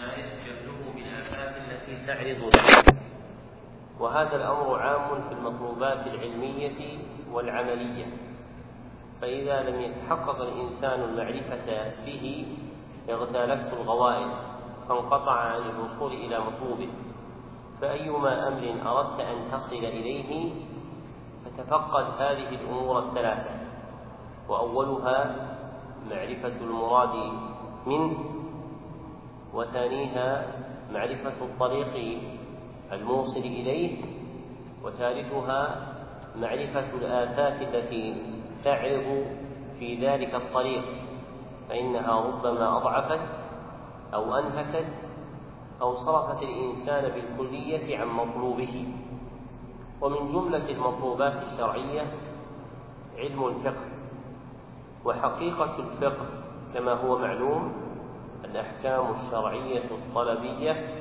الشارع جهله بالآفات التي تعرض له. وهذا الأمر عام في المطلوبات العلمية والعملية، فإذا لم يتحقق الإنسان المعرفة به اغتالته الغوائل فانقطع عن الوصول إلى مطلوبه. فأيما أمر أردت أن تصل إليه فتفقد هذه الأمور الثلاثة، وأولها معرفة المراد منه، وثانيها معرفة الطريق الموصل إليه، وثالثها معرفة الآفات التي تعرض في ذلك الطريق، فإنها ربما أضعفت أو أنهكت أو صرفت الإنسان بالكلية عن مطلوبه. ومن جملة المطلوبات الشرعية علم الفقه. وحقيقة الفقه كما هو معلوم الأحكام الشرعية الطلبية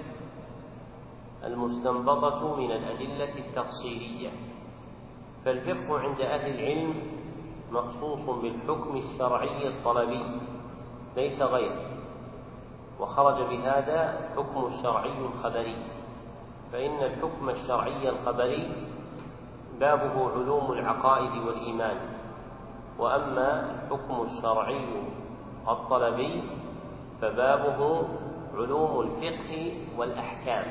المستنبطة من الأدلة التفصيلية. فالفقه عند أهل العلم مخصوص بالحكم الشرعي الطلبي ليس غيره، وخرج بهذا الحكم الشرعي الخبري، فإن الحكم الشرعي الخبري بابه علوم العقائد والإيمان، وأما الحكم الشرعي الطلبي فبابه علوم الفقه والأحكام.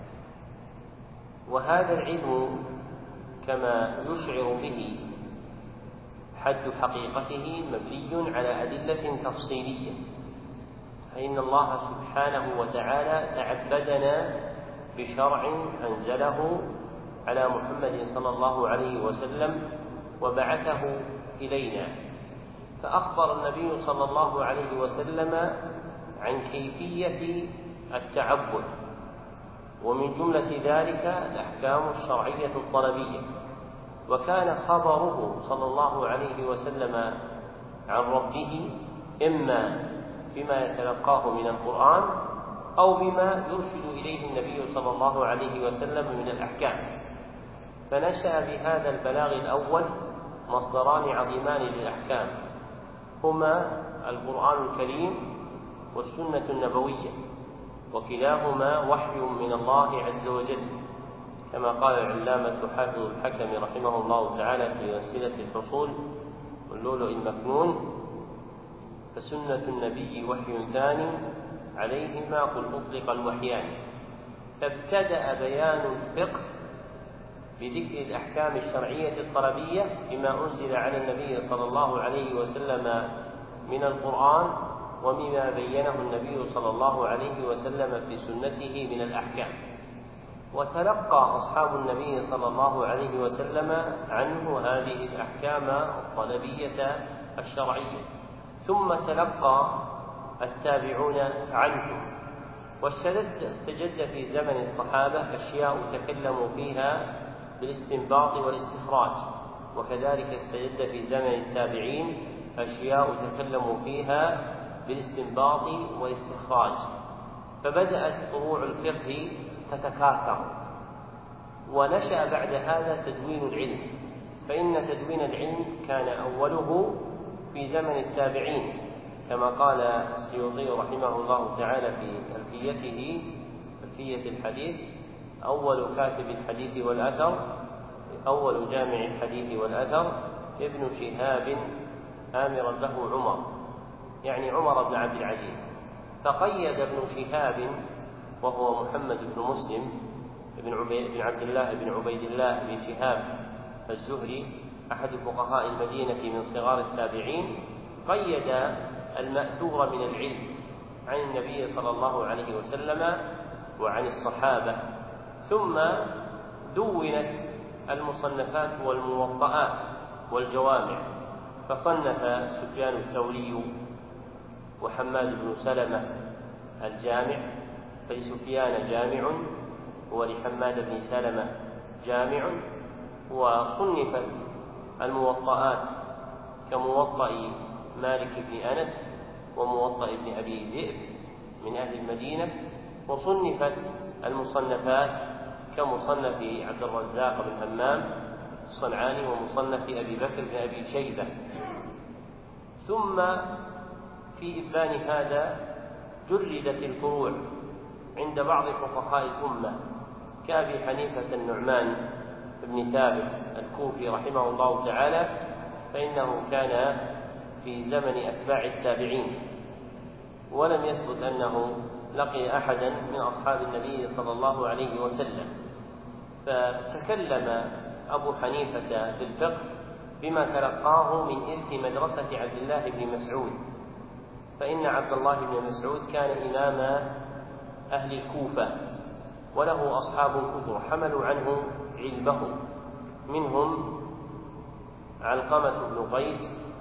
وهذا العلم كما يشعر به حد حقيقته مبني على أدلة تفصيلية، فإن الله سبحانه وتعالى تعبدنا بشرع أنزله على محمد صلى الله عليه وسلم وبعثه إلينا، فأخبر النبي صلى الله عليه وسلم عن كيفية التعبد، ومن جملة ذلك الأحكام الشرعية الطلبية. وكان خبره صلى الله عليه وسلم عن ربه إما بما يتلقاه من القرآن أو بما يرشد إليه النبي صلى الله عليه وسلم من الأحكام. فنشأ بهذا البلاغ الأول مصدران عظيمان للأحكام، هما القرآن الكريم والسنة النبوية، وكلاهما وحي من الله عز وجل، كما قال العلامة حافظ الحكم رحمه الله تعالى في وسيلة الحصول واللؤلؤ المكنون: فسنة النبي وحي ثاني عليهما قل أطلق الوحيان. فابتدأ بيان الفقه بذكر الأحكام الشرعية الطلبية بما أنزل على النبي صلى الله عليه وسلم من القرآن ومما بينه النبي صلى الله عليه وسلم في سنته من الأحكام. وتلقى أصحاب النبي صلى الله عليه وسلم عنه هذه الأحكام الطلبية الشرعية، ثم تلقى التابعون عنه، واستجد في زمن الصحابة أشياء تكلموا فيها بالاستنباط والاستخراج، وكذلك استجد في زمن التابعين أشياء تكلموا فيها بالاستنباط والاستخراج، فبدأت فروع الفقه تتكاثر. ونشأ بعد هذا تدوين العلم، فإن تدوين العلم كان أوله في زمن التابعين، كما قال السيوطي رحمه الله تعالى في ألفيته ألفية الحديث: أول كاتب الحديث والأثر، أول جامع الحديث والأثر ابن شهاب آمرا له عمر، يعني عمر بن عبد العزيز. فقيد ابن شهاب وهو محمد بن مسلم بن عبد الله بن عبيد الله بن شهاب الزهري أحد فقهاء المدينة من صغار التابعين، قيد المأثور من العلم عن النبي صلى الله عليه وسلم وعن الصحابة. ثم دونت المصنفات والموطئات والجوامع، فصنف سفيان الثوري وحماد بن سلمة الجامع، فلسفيان جامع ولحماد بن سلمة جامع. وصنفت الموطئات كموطئ مالك بن أنس وموطئ ابن أبي ذئب من أهل المدينة. وصنفت المصنفات كمصنف عبد الرزاق بن همام الصنعاني ومصنف أبي بكر بن أبي شيبة. ثم في إبان هذا جردت الفروع عند بعض فقهاء الأمة كأبي حنيفة النعمان بن ثابت الكوفي رحمه الله تعالى، فإنه كان في زمن أتباع التابعين، ولم يثبت أنه لقي أحدا من أصحاب النبي صلى الله عليه وسلم. فتكلم أبو حنيفة في الفقه بما تلقاه من إرث مدرسة عبد الله بن مسعود، فإن عبد الله بن مسعود كان إمام أهل الكوفة وله أصحاب كثر حملوا عنه علمه، منهم علقمة بن قيس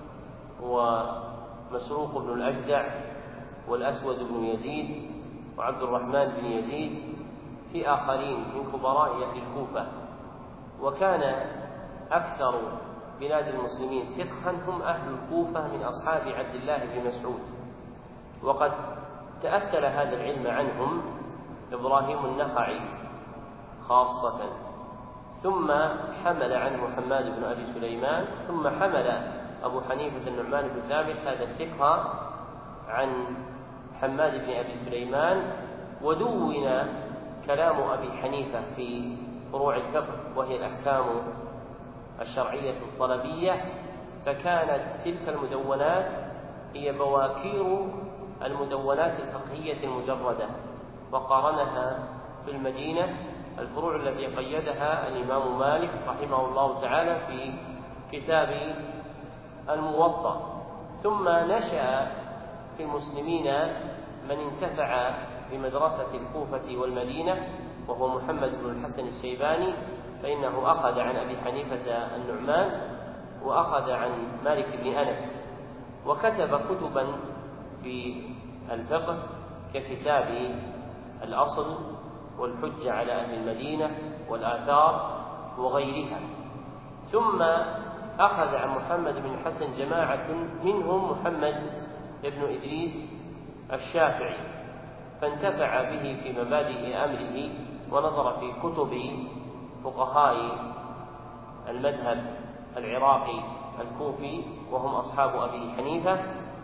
ومسروق بن الأجدع والأسود بن يزيد وعبد الرحمن بن يزيد في آخرين من كبراء أهل الكوفة. وكان أكثر بلاد المسلمين فقها هم أهل الكوفة من أصحاب عبد الله بن مسعود، وقد تأثل هذا العلم عنهم إبراهيم النخعي خاصة، ثم حمل عنه حماد بن أبي سليمان، ثم حمل أبو حنيفة النعمان بن ثابت هذا الفقه عن حماد بن أبي سليمان، ودون كلام أبي حنيفة في فروع الفقه وهي الأحكام الشرعية الطلبية، فكانت تلك المدونات هي بواكير المدونات الفقهية المجردة، وقارنها في المدينة الفروع التي قيدها الإمام مالك رحمه الله تعالى في كتاب الموطأ. ثم نشأ في المسلمين من انتفع بمدرسة الكوفة والمدينة، وهو محمد بن الحسن الشيباني، فإنه أخذ عن أبي حنيفة النعمان وأخذ عن مالك بن أنس، وكتب كتبا في الفقه ككتاب الأصل والحجة على أهل المدينة والآثار وغيرها. ثم أخذ عن محمد بن الحسن جماعة منهم محمد بن إدريس الشافعي، فانتفع به في مبادئ أمره ونظر في كتب فقهاء المذهب العراقي الكوفي وهم أصحاب أبي حنيفة،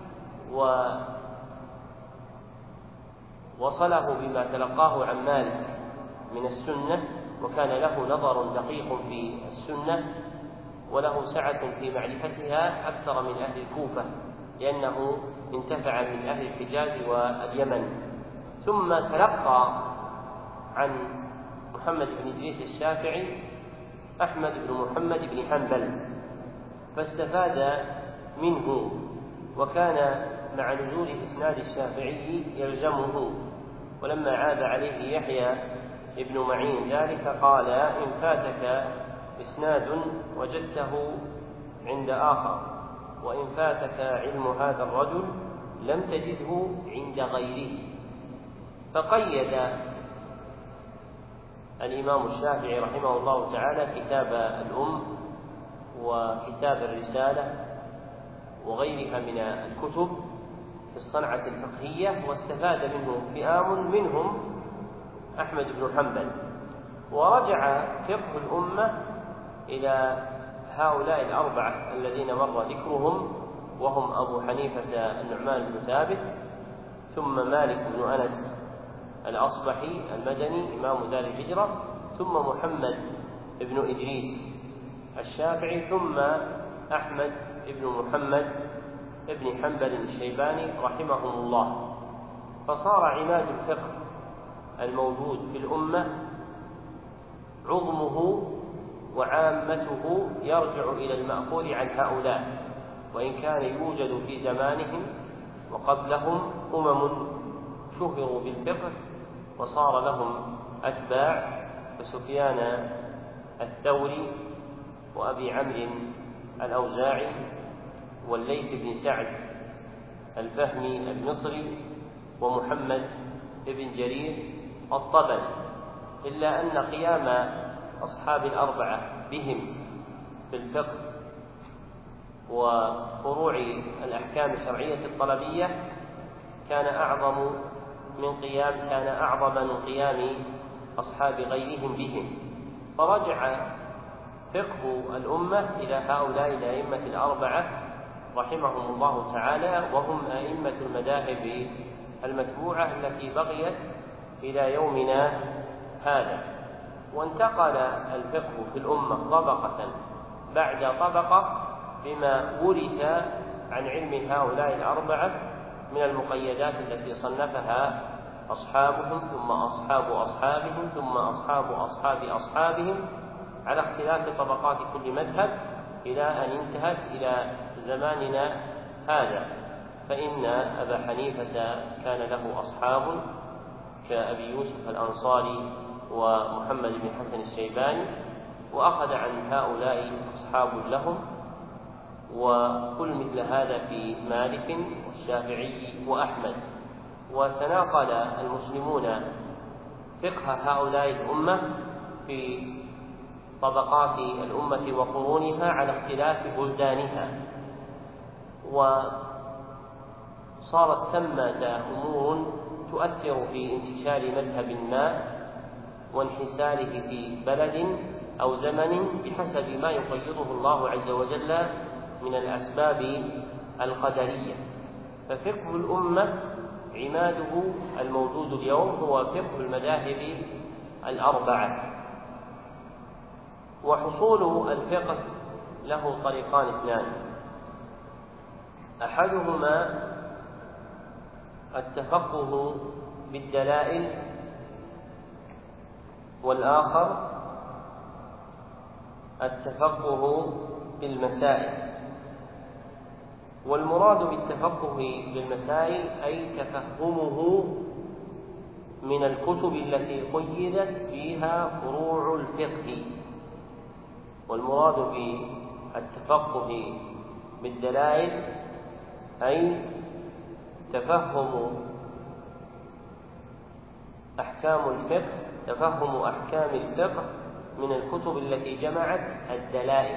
ووصله بما تلقاه عن مالك من السنة، وكان له نظر دقيق في السنة وله سعة في معرفتها أكثر من أهل الكوفة، لأنه انتفع من أهل الحجاز واليمن. ثم تلقى عن محمد بن إدريس الشافعي أحمد بن محمد بن حنبل فاستفاد منه، وكان مع نزول إسناد الشافعي يلزمه، ولما عاد عليه يحيى ابن معين ذلك قال: إن فاتك إسناد وجدته عند آخر، وإن فاتك علم هذا الرجل لم تجده عند غيره. فقيد الإمام الشافعي رحمه الله تعالى كتاب الأم وكتاب الرسالة وغيرها من الكتب في الصنعة الفقهية، واستفاد منه فئام منهم أحمد بن حنبل. ورجع فقه الأمة إلى هؤلاء الأربعة الذين مر ذكرهم، وهم أبو حنيفة النعمان بن ثابت، ثم مالك بن أنس الأصبحي المدني إمام دار الهجرة، ثم محمد بن إدريس الشافعي، ثم أحمد بن محمد بن حنبل الشيباني رحمهم الله. فصار عماد الفقه الموجود في الأمة عظمه وعامته يرجع إلى المأخوذ عن هؤلاء، وإن كان يوجد في زمانهم وقبلهم شهروا بالفقه وصار لهم أتباع، كسفيان الثوري وأبي عمرو الأوزاعي والليث بن سعد الفهمي المصري ومحمد بن جرير الطبري، إلا أن قيام أصحاب الأربعة بهم في الفقه وفروع الأحكام الشرعية الطلبية كان أعظم من قيام أصحاب غيرهم بهم. فرجع فقه الأمة إلى هؤلاء الأئمة الأربعة رحمهم الله تعالى، وهم أئمة المذاهب المتبوعة التي بقيت إلى يومنا هذا. وانتقل الفقه في الأمة طبقة بعد طبقة بما ورث عن علم هؤلاء الأربعة من المقيدات التي صنفها أصحابهم ثم أصحاب أصحابهم ثم أصحاب أصحاب أصحابهم على اختلاف طبقات كل مذهب إلى أن انتهت إلى زماننا هذا. فإن أبا حنيفة كان له أصحاب كأبي يوسف الأنصاري ومحمد بن حسن الشيباني، وأخذ عن هؤلاء أصحاب لهم، وكل مثل هذا في مالك والشافعي وأحمد. وتناقل المسلمون فقه هؤلاء الأمة في طبقات الأمة وقرونها على اختلاف بلدانها، وصارت ثمة أمور تؤثر في انتشار مذهب ما وانحساره في بلد أو زمن بحسب ما يقيضه الله عز وجل من الأسباب القدرية. ففقه الأمة عماده الموجود اليوم هو فقه المذاهب الأربعة. وحصول الفقه له طريقان اثنان: أحدهما التفقه بالدلائل، والآخر التفقه بالمسائل. والمراد بالتفقه بالمسائل أي تفهمه من الكتب التي قيدت فيها فروع الفقه. والمراد بالتفقه بالدلائل أي تفهم أحكام الفقه، تفهم أحكام الفقه من الكتب التي جمعت الدلائل.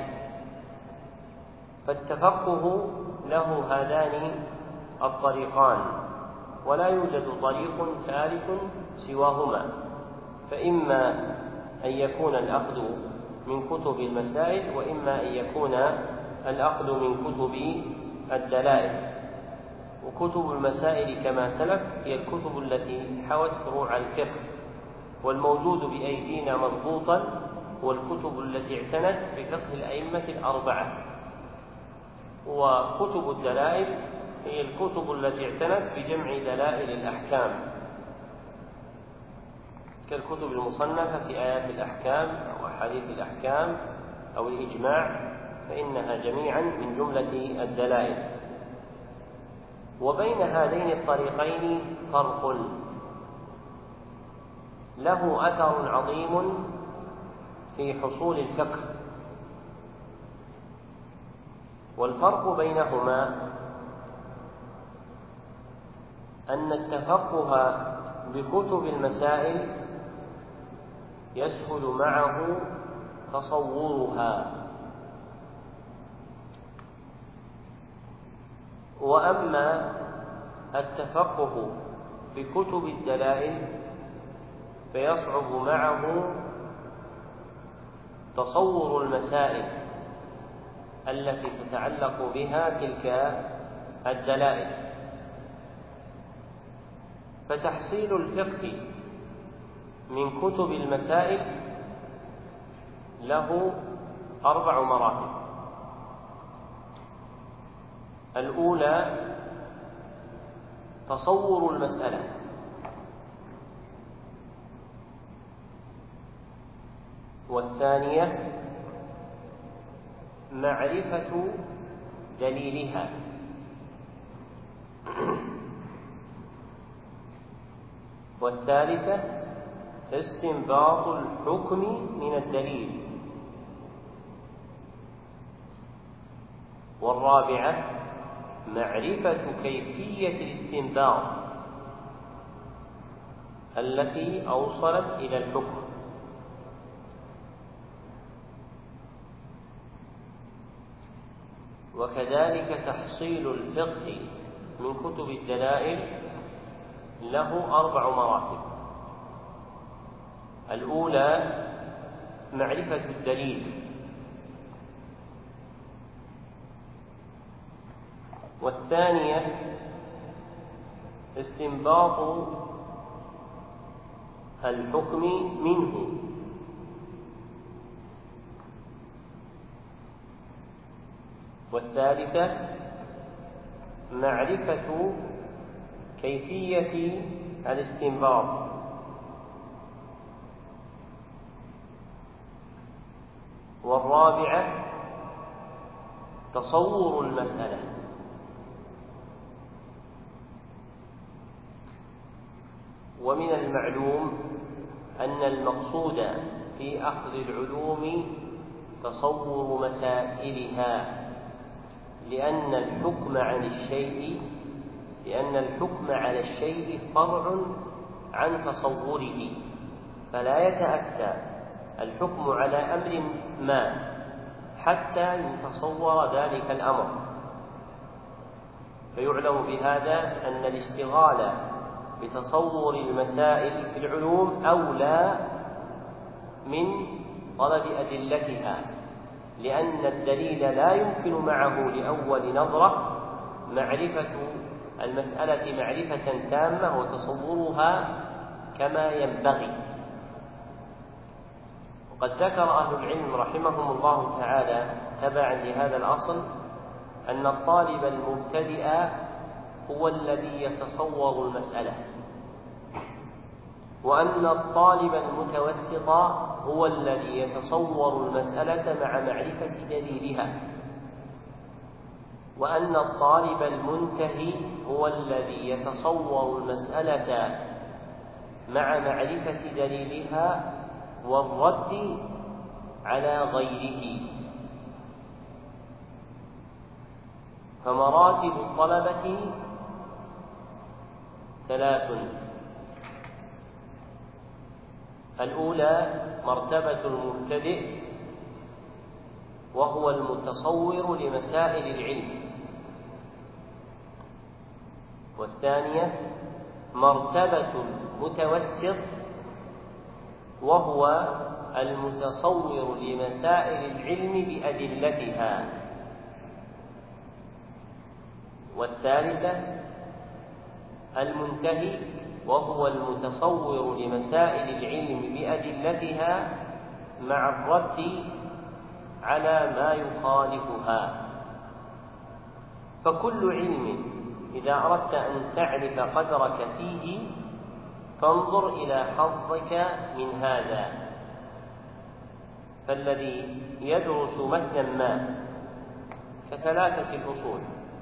فالتفقه له هذان الطريقان، ولا يوجد طريق ثالث سواهما، فإما أن يكون الأخذ من كتب المسائل، وإما أن يكون الأخذ من كتب الدلائل. وكتب المسائل كما سلف هي الكتب التي حوت فروع الفقه، والموجود بأيدينا مضبوطا هو الكتب التي اعتنت بفقه الأئمة الأربعة. وكتب الدلائل هي الكتب التي اعتنت بجمع دلائل الأحكام، كالكتب المصنفة في آيات الأحكام أو أحاديث الأحكام أو الإجماع، فإنها جميعا من جملة الدلائل. وبين هذين الطريقين فرق له أثر عظيم في حصول الفقه. والفرق بينهما أن التفقه بكتب المسائل يسهل معه تصورها، وأما التفقه بكتب الدلائل فيصعب معه تصور المسائل التي تتعلق بها تلك الدلائل. فتحصيل الفقه من كتب المسائل له 4 مراتب. الأولى تصور المسألة، والثانية معرفة دليلها، والثالثة استنباط الحكم من الدليل، والرابعة معرفة كيفية الاستنباط التي أوصلت إلى الحكم. وكذلك تحصيل الفقه من كتب الدلائل له 4 مراتب. الأولى معرفة الدليل، والثانية استنباط الحكم منه. والثالثة معرفة كيفية الاستنباط. والرابعة تصور المسألة. ومن المعلوم أن المقصود في أخذ العلوم تصور مسائلها، لأن الحكم على الشيء فرع عن تصوره، فلا يتأتى الحكم على أمر ما حتى يتصور ذلك الأمر. فيعلم بهذا أن الاشتغال بتصور المسائل في العلوم أولى من طلب أدلتها، لأن الدليل لا يمكن معه لأول نظرة معرفة المسألة معرفة تامة وتصورها كما ينبغي. وقد ذكر أهل العلم رحمهم الله تعالى تبعا لهذا الأصل أن الطالب المبتدئ هو الذي يتصور المسألة، وأن الطالب المتوسط هو الذي يتصور المسألة مع معرفة دليلها، وأن الطالب المنتهي هو الذي يتصور المسألة مع معرفة دليلها والرد على غيره. فمراتب الطلبة ثلاث: الأولى مرتبة المبتدئ، وهو المتصور لمسائل العلم. والثانية مرتبة المتوسط، وهو المتصور لمسائل العلم بأدلتها. والثالثة المنتهي، وهو المتصور لمسائل العلم بأدلتها مع الرد على ما يخالفها. فكل علم إذا أردت أن تعرف قدرك فيه فانظر إلى حظك من هذا. فالذي يدرس متنا ما كثلاثة الأصول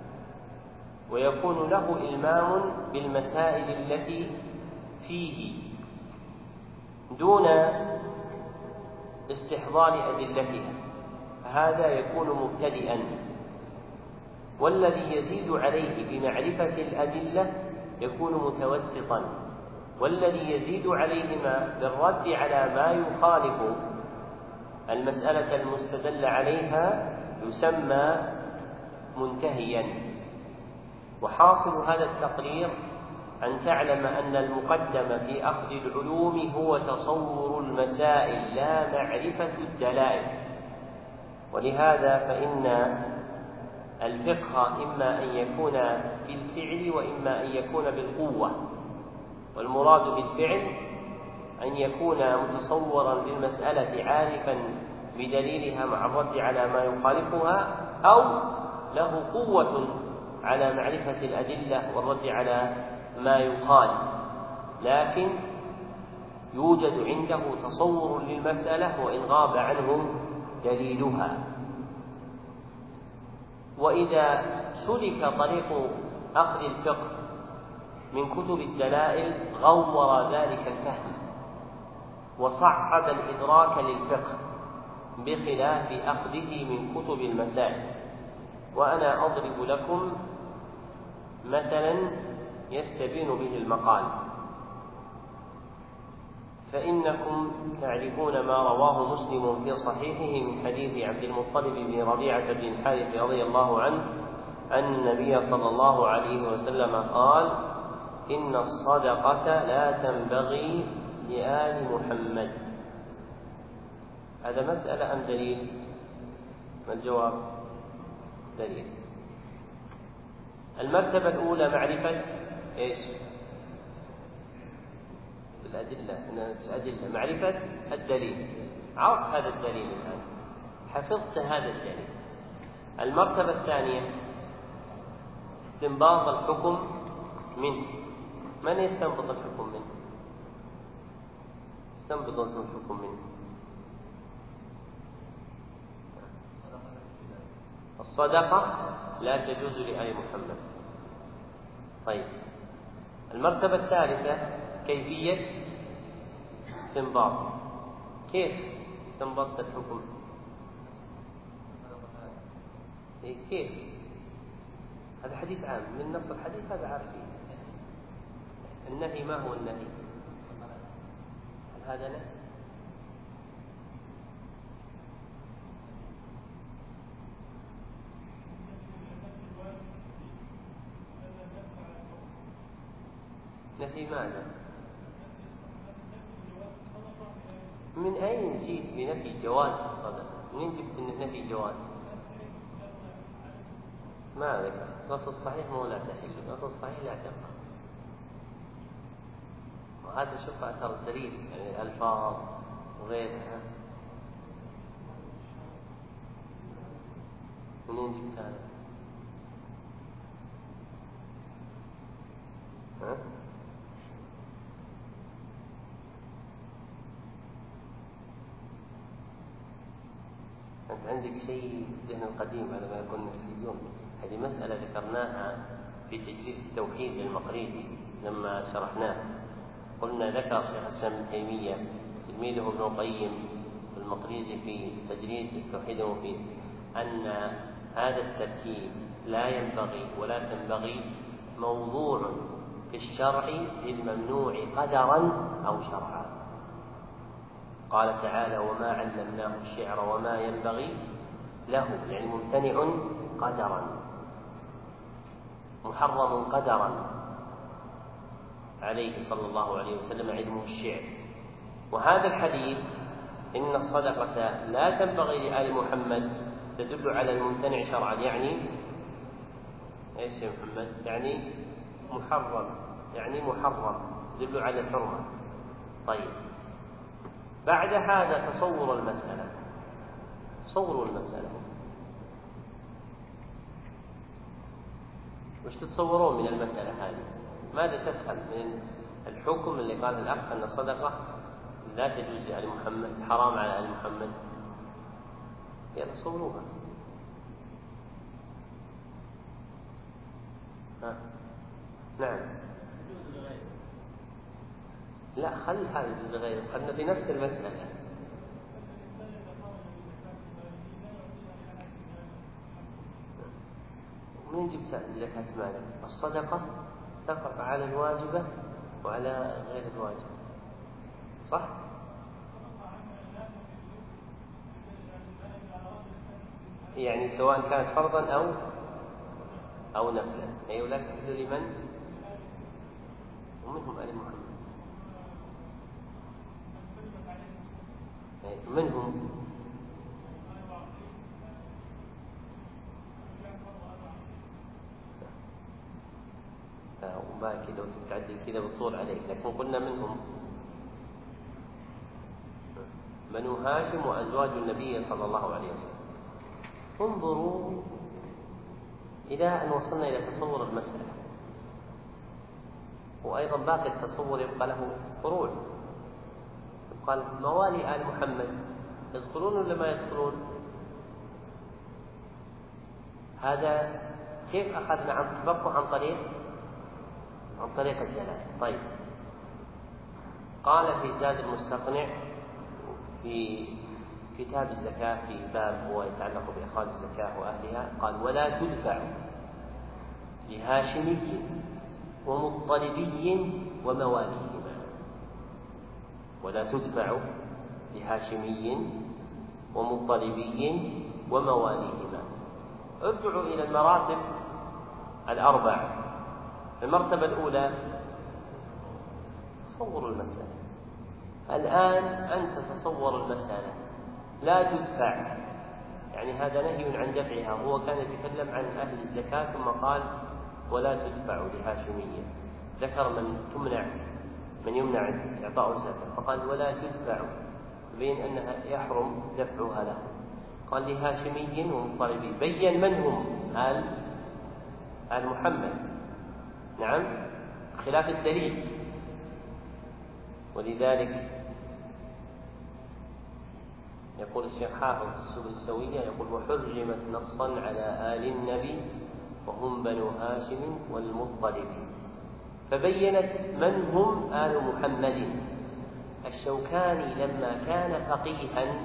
ويكون له إلمام بالمسائل التي فيه دون استحضار أدلتها، هذا يكون مبتدئا. والذي يزيد عليه بمعرفة الأدلة يكون متوسطا، والذي يزيد عليهما بالرد على ما يخالف المسألة المستدل عليها يسمى منتهيا. وحاصل هذا التقرير أن تعلم أن المقدم في أخذ العلوم هو تصور المسائل لا معرفة الدلائل. ولهذا فإن الفقه إما أن يكون بالفعل وإما أن يكون بالقوة. والمراد بالفعل أن يكون متصورا للمسألة عارفا بدليلها مع الرد على ما يخالفها، أو له قوة على معرفة الأدلة والرد على ما يخالف، لكن يوجد عنده تصور للمسألة وإن غاب عنه دليلها. وإذا سلك طريق أخذ الفقه من كتب الدلائل غور ذلك الفهم وصعب الإدراك للفقه بخلاف أخذه من كتب المسائل. وأنا أضرب لكم مثلا يستبين به المقال. فإنكم تعرفون ما رواه مسلم في صحيحه من حديث عبد المطلب بن ربيعة بن الحارث رضي الله عنه أن النبي صلى الله عليه وسلم قال: إن الصدقة لا تنبغي لآل محمد. هذا مسألة أم دليل؟ ما الجواب؟ دليل. المرتبة الأولى معرفة إيش؟ الأدلة معرفة الدليل، عرفت هذا الدليل الآن، حفظت هذا الدليل. المرتبة الثانية استنباط الحكم منه. من يستنبط الحكم منه؟ استنبط الحكم منه. الصدقة لا تجوز لآل محمد. طيب، المرتبة الثالثة كيفية استنباط. كيف استنبطت الحكم؟ كيف؟ هذا حديث عام من نص الحديث، هذا عارفين. النهي ما هو النهي؟ هذا نهي. نفي ماذا؟ من أين جئت بنفي جواز الصدقة؟ منين جبت نفي جواز؟ ما ذكر. لفظ الصحيح مو لا تحل، لفظ الصحيح لا تبقى. وهذا شوف أثر الدليل، يعني الألفاظ وغيرها. منين جبت هذا؟ ها؟ أنت عندك شيء في الذهن القديم على ما يكون نفسيون. هذه مسألة ذكرناها في تجريد التوحيد للمقريزي لما شرحناه. قلنا ذكر شيخ الإسلام ابن تيمية تلميذه ابن القيم المقريزي في تجريد التوحيد المفيد أن هذا التركيب لا ينبغي ولا تنبغي، موضوع في الشرع للممنوع قدرا أو شرعا. قال تعالى: وما علمناه الشعر وما ينبغي له، يعني ممتنع قدرا، محرم قدرا عليه صلى الله عليه وسلم علمه الشعر. وهذا الحديث إن الصدقة لا تنبغي لآل محمد تدل على الممتنع شرعا، يعني ايش يا محمد؟ يعني محرم، يعني محرم يدل على الحرمة. طيب، بعد هذا تصور المسألة. صوروا المسألة، وش تتصورون من المسألة هذه؟ ماذا تفهم من الحكم اللي قاله الأخ أن الصدقة لا تجوز لآل محمد، حرام على آل محمد؟ يلا صوروها. نعم. لا، خل هذا الجزء غيره، خلنا في نفس المسألة. ومن جبت زكاة مال؟ الصدقة تقع على الواجبة وعلى غير الواجب، صح؟ يعني سواء كانت فرضا أو نفلا. أي لا تحل لمن؟ ومنهم آل محمد. منهم وما كذا وتتعدل كذا بالطول عليك، لكن قلنا منهم بنو هاشم وأزواج النبي صلى الله عليه وسلم. انظروا إلى أن وصلنا إلى تصور المسألة، وأيضا باقي التصور يبقى له فروع. قال موالي آل محمد يدخلون ولا ما يدخلون؟ هذا كيف أخذنا عن تبقى عن طريق الدلالة. طيب، قال في زاد المستقنع في كتاب الزكاة في باب هو يتعلق بإخراج الزكاة وأهلها، قال: ولا تدفع لهاشمي ومطلبي ومواليهما. ولا تدفع لهاشمي ومطلبي ومواليهما. ارجعوا إلى المراتب الأربع. المرتبة الأولى تصور المسألة. الآن أنت تصور المسألة لا تدفع، يعني هذا نهي عن دفعها. هو كان يتكلم عن أهل الزكاة ثم قال: ولا تدفع لهاشمية. ذكر من تمنع من يمنع إعطاء الزكاة، فقال ولا تدفع، بين أنها يحرم دفعها له. قال لهاشمي ومطلبي، بين من هم آل محمد، نعم، خلاف الدليل. ولذلك يقول الشيخ حافظ في السبل السوية، يقول وحرمت نصا على آل النبي وهم بنو هاشم والمطلب، فبينت من هم آل محمد. الشوكاني لما كان فقيها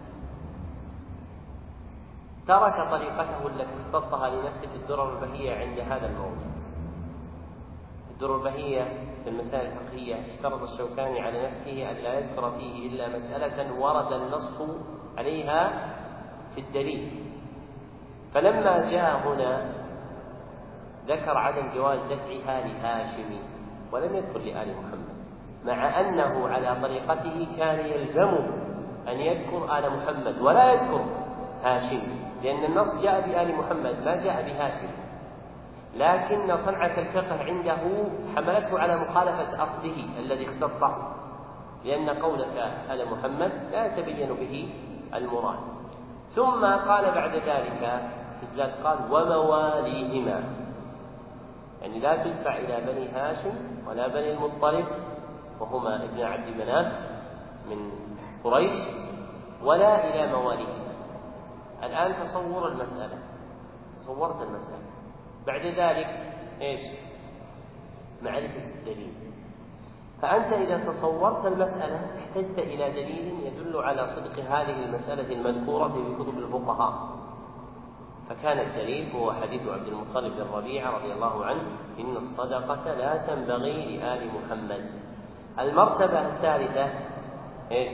ترك طريقته التي اختطها لنفسه في الدرر البهية عند هذا الموضوع. الدرر البهية في المسائل الفقهية اشترط الشوكاني على نفسه أن لا يذكر فيه إلا مسألة ورد النص عليها في الدليل، فلما جاء هنا ذكر عدم جواز دفعها لهاشم ولم يذكر لآل محمد، مع أنه على طريقته كان يلزمه أن يذكر آل محمد ولا يذكر هاشم، لأن النص جاء بآل محمد ما جاء بهاشم، لكن صنعة الفقه عنده حملته على مخالفة أصله الذي اختطه، لأن قولك آل محمد لا يتبين به المراد. ثم قال بعد ذلك في الزاد قال ومواليهما، يعني لا تدفع إلى بني هاشم ولا بني المطلب وهما ابن عبد مناف من قريش، ولا إلى مواليهما. الآن تصور المسألة، تصورت المسألة، بعد ذلك إيش؟ معرفة الدليل. فأنت إذا تصورت المسألة احتجت إلى دليل يدل على صدق هذه المسألة المذكورة في كتب الفقهاء، فكان الدليل هو حديث عبد المطلب بن ربيعة رضي الله عنه إن الصدقة لا تنبغي لآل محمد. المرتبة الثالثة إيش؟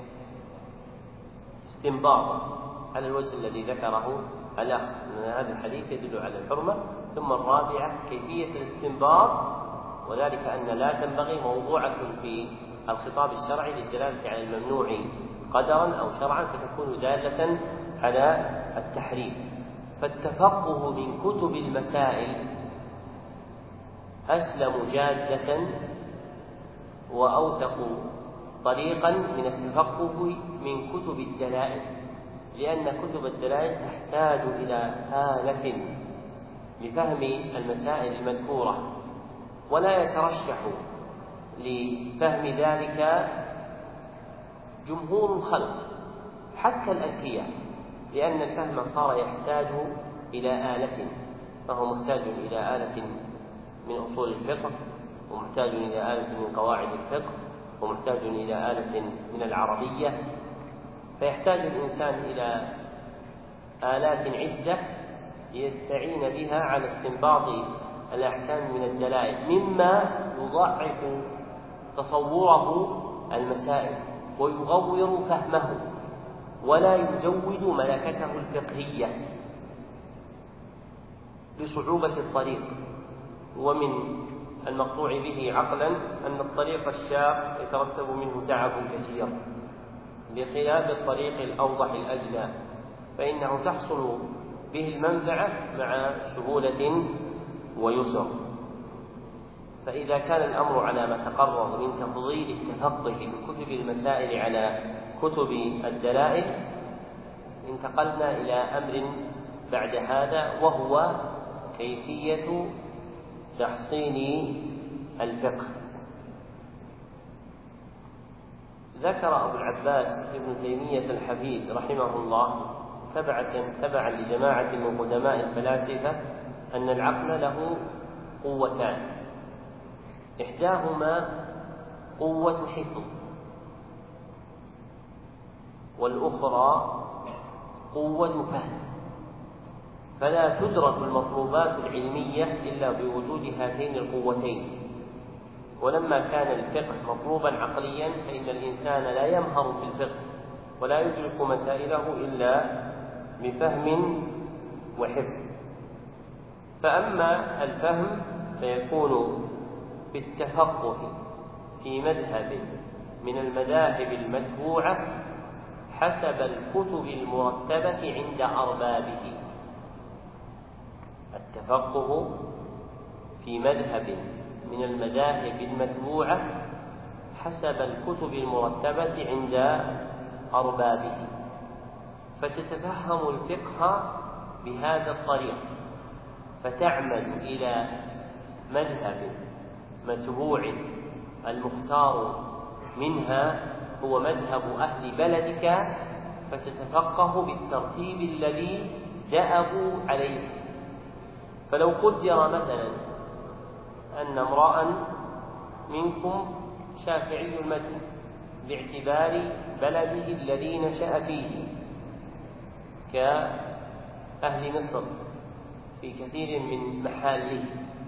استنباط على الوجه الذي ذكره الأخ من هذا الحديث يدل على الحرمة. ثم الرابعة كيفية الاستنباط، وذلك أن لا تنبغي موضوعة في الخطاب الشرعي للدلالة على الممنوع قدرا أو شرعا فتكون دالة على التحريم. فالتفقه من كتب المسائل أسلم جادة وأوثق طريقا من التفقه من كتب الدلائل، لأن كتب الدلائل تحتاج إلى آلة لفهم المسائل المذكورة، ولا يترشح لفهم ذلك جمهور الخلق حتى الأذكياء، لأن الفهم صار يحتاج إلى آلة، فهو محتاج إلى آلة من أصول الفقه، ومحتاج إلى آلة من قواعد الفقه، ومحتاج إلى آلة من العربية، فيحتاج الإنسان إلى آلات عدة ليستعين بها على استنباط الأحكام من الدلائل، مما يضعف تصوره المسائل ويغور فهمه ولا يجود ملكته الفقهية بصعوبة الطريق. ومن المقطوع به عقلا أن الطريق الشاق يترتب منه تعب كثير، بخلاف الطريق الأوضح الأجلى فإنه تحصل به المنفعة مع سهولة ويسر. فإذا كان الأمر على ما تقرر من تفضيل التفقه بكتب المسائل على كتب الدلائل، انتقلنا إلى أمر بعد هذا، وهو كيفية تحصيل الفقه. ذكر أبو العباس ابن تيمية الحفيد رحمه الله تبعا لجماعة من قدماء الفلاسفة أن العقل له قوتان، إحداهما قوة حفظ، والأخرى قوة فهم، فلا تدرك المطلوبات العلمية إلا بوجود هاتين القوتين. ولما كان الفقه مطلوبا عقليا فإن الإنسان لا يمهر في الفقه ولا يدرك مسائله إلا بفهم وحفظ. فأما الفهم فيكون بالتفقه في مذهب من المذاهب المتبوعة حسب الكتب المرتبة عند أربابه. التفقه في مذهب من المذاهب المتبوعة حسب الكتب المرتبة عند أربابه، فتتفهم الفقه بهذا الطريق، فتعمد إلى مذهب متبوع المختار منها هو مذهب أهل بلدك، فتتفقه بالترتيب الذي دأبوا عليه. فلو قدر مثلا أن امرأ منكم شافعي المذهب باعتبار بلده الذي نشأ فيه كأهل مصر في كثير من محاله،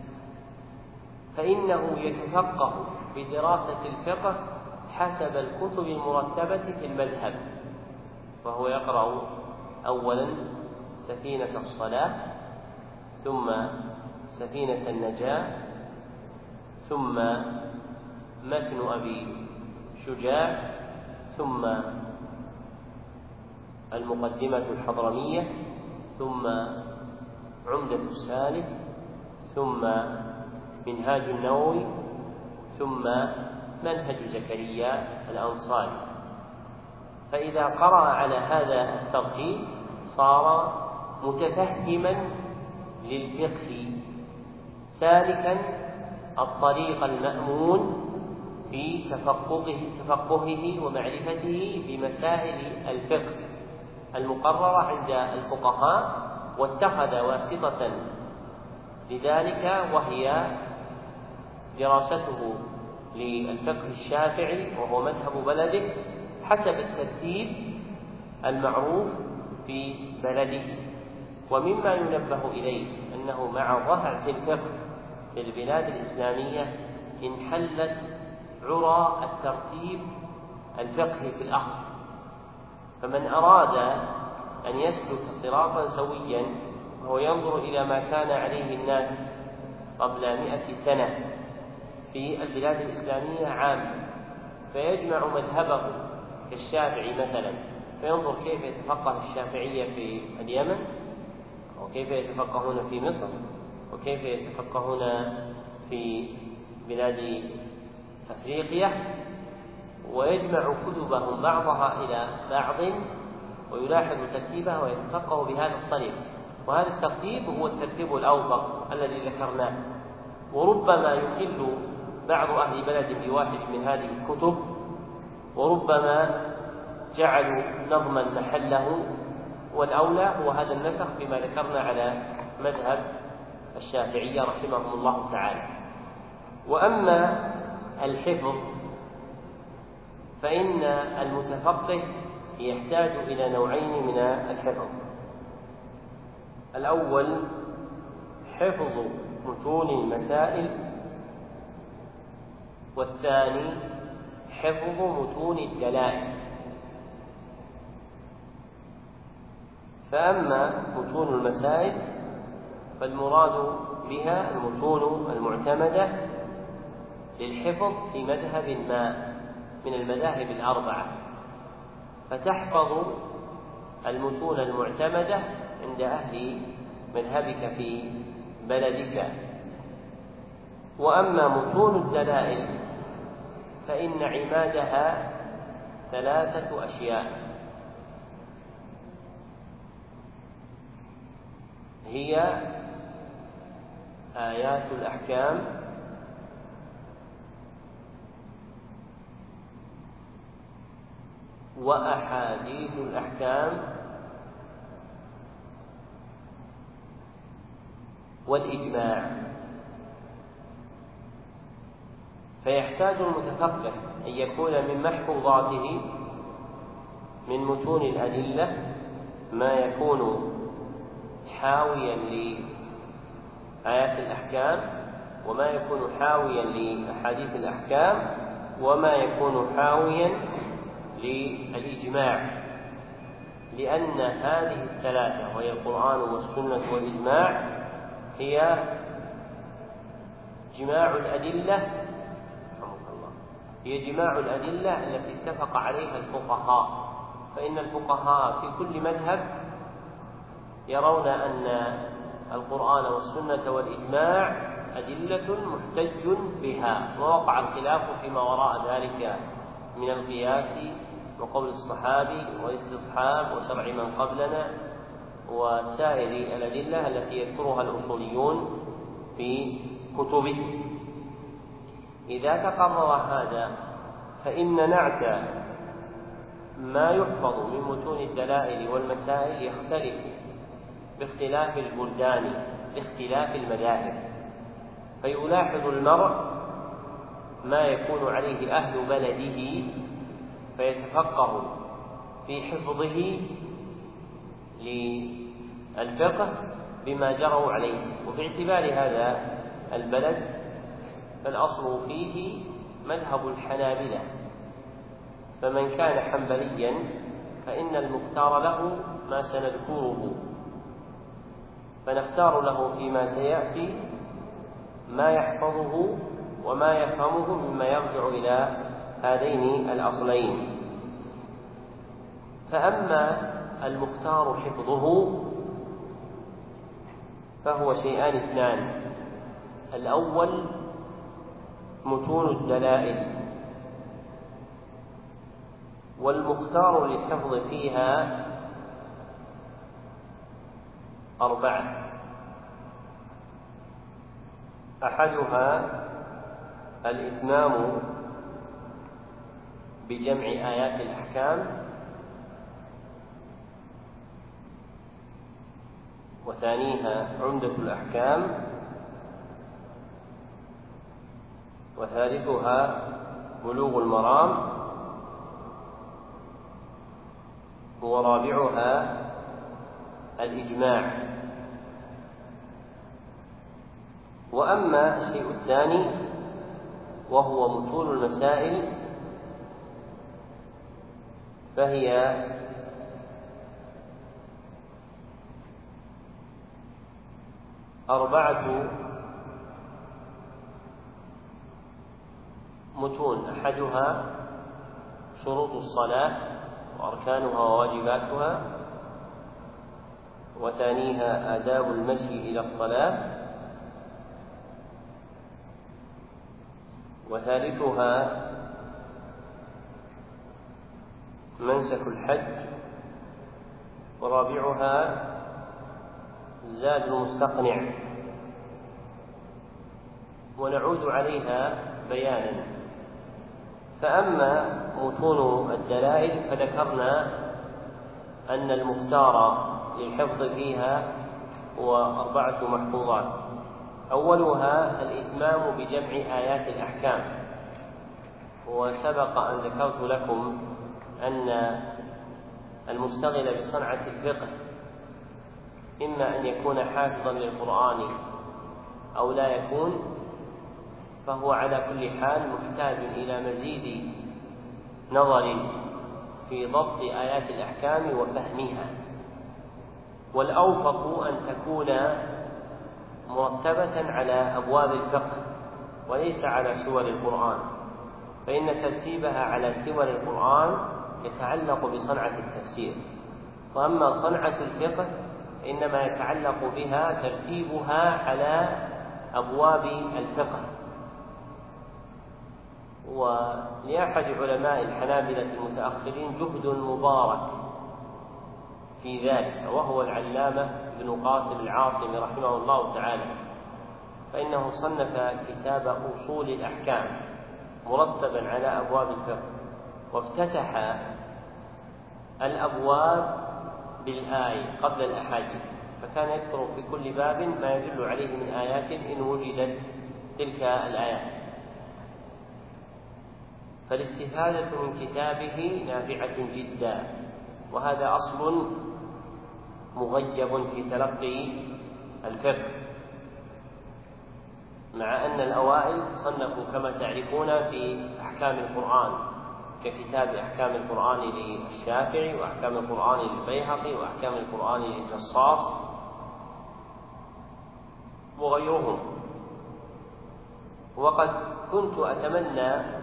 فإنه يتفقه بدراسة الفقه حسب الكتب المرتبة في المذهب، فهو يقرأ أولا سفينة الصلاة، ثم سفينة النجاة، ثم متن أبي شجاع، ثم المقدمة الحضرمية، ثم عمدة السالك، ثم منهاج النووي، ثم منهج زكريا الأنصاري. فإذا قرأ على هذا الترتيب صار متفهما للفقه سالكا الطريق المأمون في تفقهه ومعرفته بمسائل الفقه المقررة عند الفقهاء، واتخذ واسطة لذلك وهي دراسته للفقه الشافعي وهو مذهب بلده حسب الترتيب المعروف في بلده. ومما ينبه إليه أنه مع ظهر الفقه في البلاد الإسلامية انحلت عرى الترتيب الفقهي في الأخذ، فمن أراد أن يسلك صراطا سويا وهو ينظر إلى ما كان عليه الناس قبل 100 سنة في البلاد الإسلامية عامة، فيجمع مذهبه كالشافعي مثلا، فينظر كيف يتفقه الشافعية في اليمن، وكيف يتفقهون في مصر، وكيف يتفقهون في بلاد أفريقيا، ويجمع كتبهم بعضها إلى بعض ويلاحظ ترتيبها ويتفقه بهذا الطريق. وهذا الترتيب هو الترتيب الأوفق الذي ذكرناه. وربما يخل بعض أهل بلد بواحد من هذه الكتب، وربما جعلوا نظما محله، والأولى هو هذا النسخ بما ذكرنا على مذهب الشافعية رحمهم الله تعالى. وأما الحفظ فإن المتفقه يحتاج إلى نوعين من الحفظ: الأول حفظ متون المسائل، والثاني حفظ متون الدلائل. فأما متون المسائل فالمراد بها المتون المعتمدة للحفظ في مذهب ما من المذاهب الأربعة، فتحفظ المتون المعتمدة عند أهل مذهبك في بلدك. وأما متون الدلائل فإن عمادها 3 أشياء: هي آيات الأحكام، وأحاديث الأحكام، والإجماع. فيحتاج المتفقه أن يكون من محفوظاته من متون الأدلة ما يكون حاويا لآيات الأحكام، وما يكون حاويا لأحاديث الأحكام، وما يكون حاويا للإجماع، لأن هذه الثلاثة وهي القرآن والسنة والإجماع هي جماع الأدلة، هي جماع الأدلة التي اتفق عليها الفقهاء. فإن الفقهاء في كل مذهب يرون أن القرآن والسنة والإجماع أدلة محتج بها، ووقع الخلاف فيما وراء ذلك من القياس وقول الصحابي والاستصحاب وشرع من قبلنا وسائر الأدلة التي يذكرها الأصوليون في كتبهم. إذا تقرر هذا فإن نعت ما يحفظ من متون الدلائل والمسائل يختلف باختلاف البلدان باختلاف المذاهب، فيلاحظ المرء ما يكون عليه أهل بلده فيتفقه في حفظه للفقه بما جروا عليه. وباعتبار هذا البلد فالأصل فيه مذهب الحنابلة، فمن كان حنبليا فإن المختار له ما سنذكره، فنختار له فيما سيأتي ما يحفظه وما يفهمه مما يرجع إلى هذين الأصلين. فأما المختار حفظه فهو شيئان اثنان: الأول متون الدلائل، والمختار للحفظ فيها 4: أحدها الإتمام بجمع آيات الأحكام، وثانيها عمدة الأحكام، وثالثها بلوغ المرام، ورابعها الإجماع. وأما الشيء الثاني وهو متون المسائل فهي 4 متون: أحدها شروط الصلاة وأركانها وواجباتها، وثانيها آداب المشي إلى الصلاة، وثالثها منسك الحج، ورابعها زاد المستقنع. ونعود عليها بيانا. فأما متون الدلائل فذكرنا أن المختار للحفظ فيها هو 4 محفوظات: أولها الإتمام بجمع آيات الأحكام، وسبق أن ذكرت لكم أن المشتغل بصنعة الفقه إما أن يكون حافظا للقرآن أو لا يكون، فهو على كل حال محتاج إلى مزيد نظر في ضبط آيات الأحكام وفهمها، والأوفق أن تكون مرتبة على أبواب الفقه وليس على سور القرآن، فإن ترتيبها على سور القرآن يتعلق بصنعة التفسير، وأما صنعة الفقه إنما يتعلق بها ترتيبها على أبواب الفقه. ولأحد علماء الحنابلة المتأخرين جهد مبارك في ذلك، وهو العلامة ابن قاسم العاصمي رحمه الله تعالى، فإنه صنف كتاب أصول الأحكام مرتبا على أبواب الفقه، وافتتح الأبواب بالآية قبل الأحاديث، فكان يذكر في كل باب ما يدل عليه من آيات إن وجدت تلك الآيات. فالاستفادة من كتابه نافعة جدا، وهذا أصل مغيب في تلقي الفقه، مع أن الأوائل صنفوا كما تعرفون في أحكام القرآن، ككتاب أحكام القرآن للشافعي، وأحكام القرآن للبيهقي، وأحكام القرآن للجصاص وغيرهم. وقد كنت أتمنى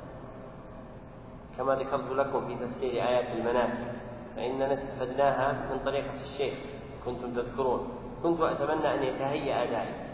كما ذكرت لكم في تفسير آيات المناسك، فإننا استفدناها من طريقة الشيخ كنتم تذكرون، كنت أتمنى أن يتهيأ ذلك،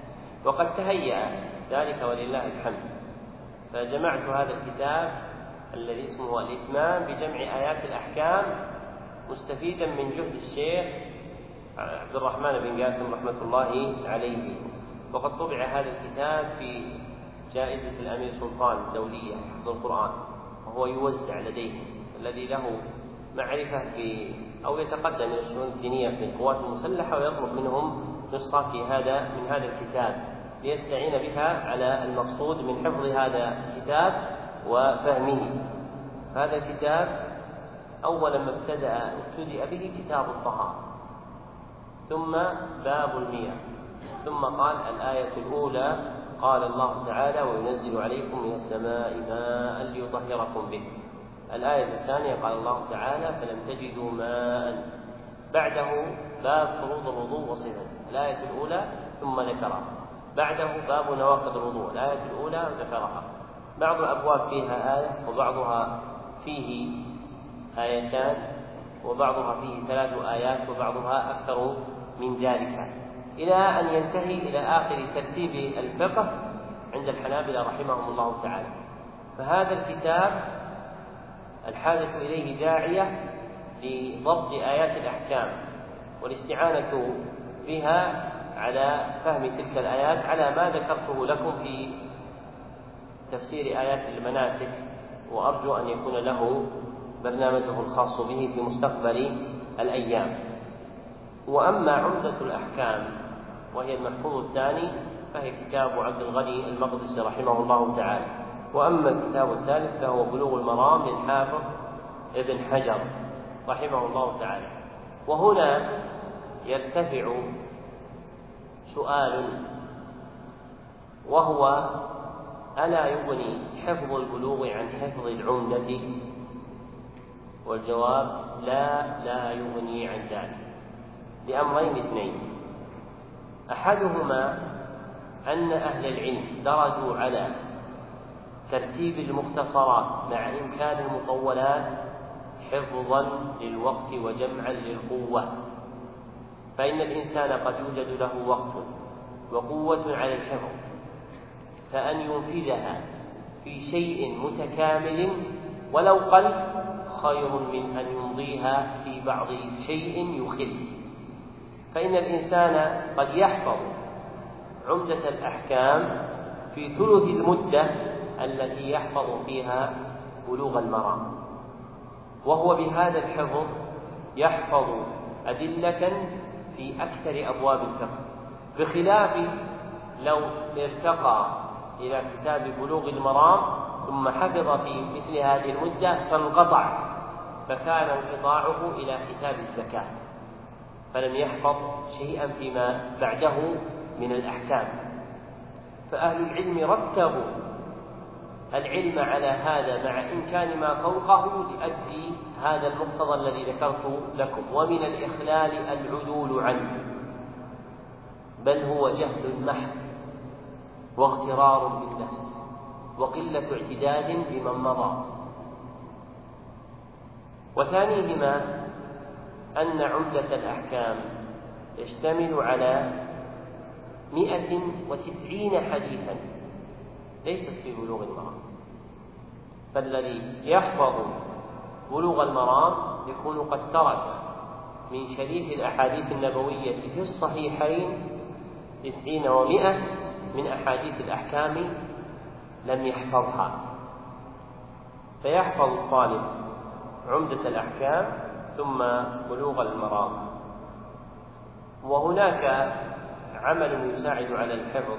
وقد تهيأ ذلك ولله الحمد. فجمعت هذا الكتاب الذي اسمه الإتمام بجمع آيات الأحكام مستفيدا من جهد الشيخ عبد الرحمن بن قاسم رحمة الله عليه. وقد طبع هذا الكتاب في جائزة الأمير سلطان الدولية حفظ القرآن، وهو يوزع لديه الذي له معرفة أو يتقدم إلى الشؤون الدينية في القوات المسلحة ويطلب منهم نسخة من هذا الكتاب ليستعين بها على المقصود من حفظ هذا الكتاب وفهمه. هذا الكتاب أول ما ابتدأ به كتاب الطهارة، ثم باب المياه، ثم قال الآية الأولى قال الله تعالى وينزل عليكم من السماء ماء ليطهركم به. الآية الثانية قال الله تعالى فلم تجدوا ماء. بعده باب فروض الوضوء وصفته، الآية الأولى ثم ذكرها. بعده باب نواقض الوضوء، الآية الأولى ذكرها. بعض الأبواب فيها آية وبعضها فيه آيتان وبعضها فيه 3 آيات وبعضها أكثر من ذلك، إلى أن ينتهي إلى آخر ترتيب الفقه عند الحنابلة رحمهم الله تعالى. فهذا الكتاب الحاجة إليه داعية لضبط آيات الأحكام والاستعانة بها على فهم تلك الآيات على ما ذكرته لكم في تفسير آيات المناسك، وأرجو أن يكون له برنامجه الخاص به في مستقبل الأيام. وأما عمدة الأحكام وهي المحفوظ الثاني فهي كتاب عبد الغني المقدسي رحمه الله تعالى. وأما الكتاب الثالث فهو بلوغ المرام للحافظ ابن حجر رحمه الله تعالى. وهنا يرتفع سؤال، وهو ألا يغني حفظ البلوغ عن حفظ العمدة؟ والجواب لا يغني عن ذلك لأمرين اثنين. أحدهما أن أهل العلم درجوا على ترتيب المختصرات مع إمكان المطولات حفظا للوقت وجمعا للقوة، فإن الإنسان قد يوجد له وقت وقوة على الحفظ، فأن ينفذها في شيء متكامل ولو قل خير من أن يمضيها في بعض شيء يخل. فإن الإنسان قد يحفظ عمدة الأحكام في ثلث المدة التي يحفظ فيها بلوغ المرام، وهو بهذا الحفظ يحفظ أدلة في أكثر أبواب الفقه، بخلاف لو ارتقى إلى كتاب بلوغ المرام ثم حفظ في مثل هذه المدة فانقطع، فكان انقطاعه إلى كتاب الزكاة، فلم يحفظ شيئا فيما بعده من الأحكام. فأهل العلم رتبوا العلم على هذا مع إمكان ما فوقه لأجل هذا المقتضى الذي ذكرت لكم. ومن الإخلال العدول عنه، بل هو جهل محض واغترار بالنفس وقلة اعتداد بمن مضى. وثانيهما أن عمدة الأحكام يشتمل على 190 حديثا ليست في بلوغ المرام، فالذي يحفظ بلوغ المرام يكون قد ترك من شريف الأحاديث النبوية في الصحيحين 90 و100 من أحاديث الأحكام لم يحفظها. فيحفظ الطالب عمدة الأحكام ثم بلوغ المرام. وهناك عمل يساعد على الحفظ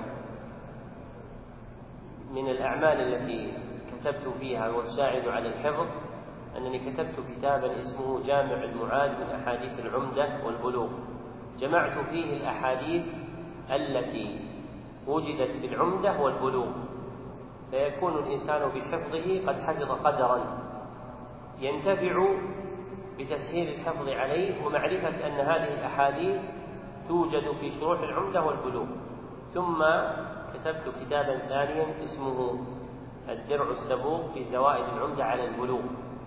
من الأعمال التي كتبت فيها وتساعد على الحفظ، أنني كتبت كتابا اسمه جامع المعاد من أحاديث العمدة والبلوغ، جمعت فيه الأحاديث التي وجدت في العمدة والبلوغ، فيكون الإنسان بحفظه قد حفظ قدرا ينتفع بتسهيل الحفظ عليه ومعرفة أن هذه الأحاديث توجد في شروح العمدة والبلوغ. ثم كتبت كتابا ثانيا اسمه الدرع السبوق في زوائد العمدة على البلوغ.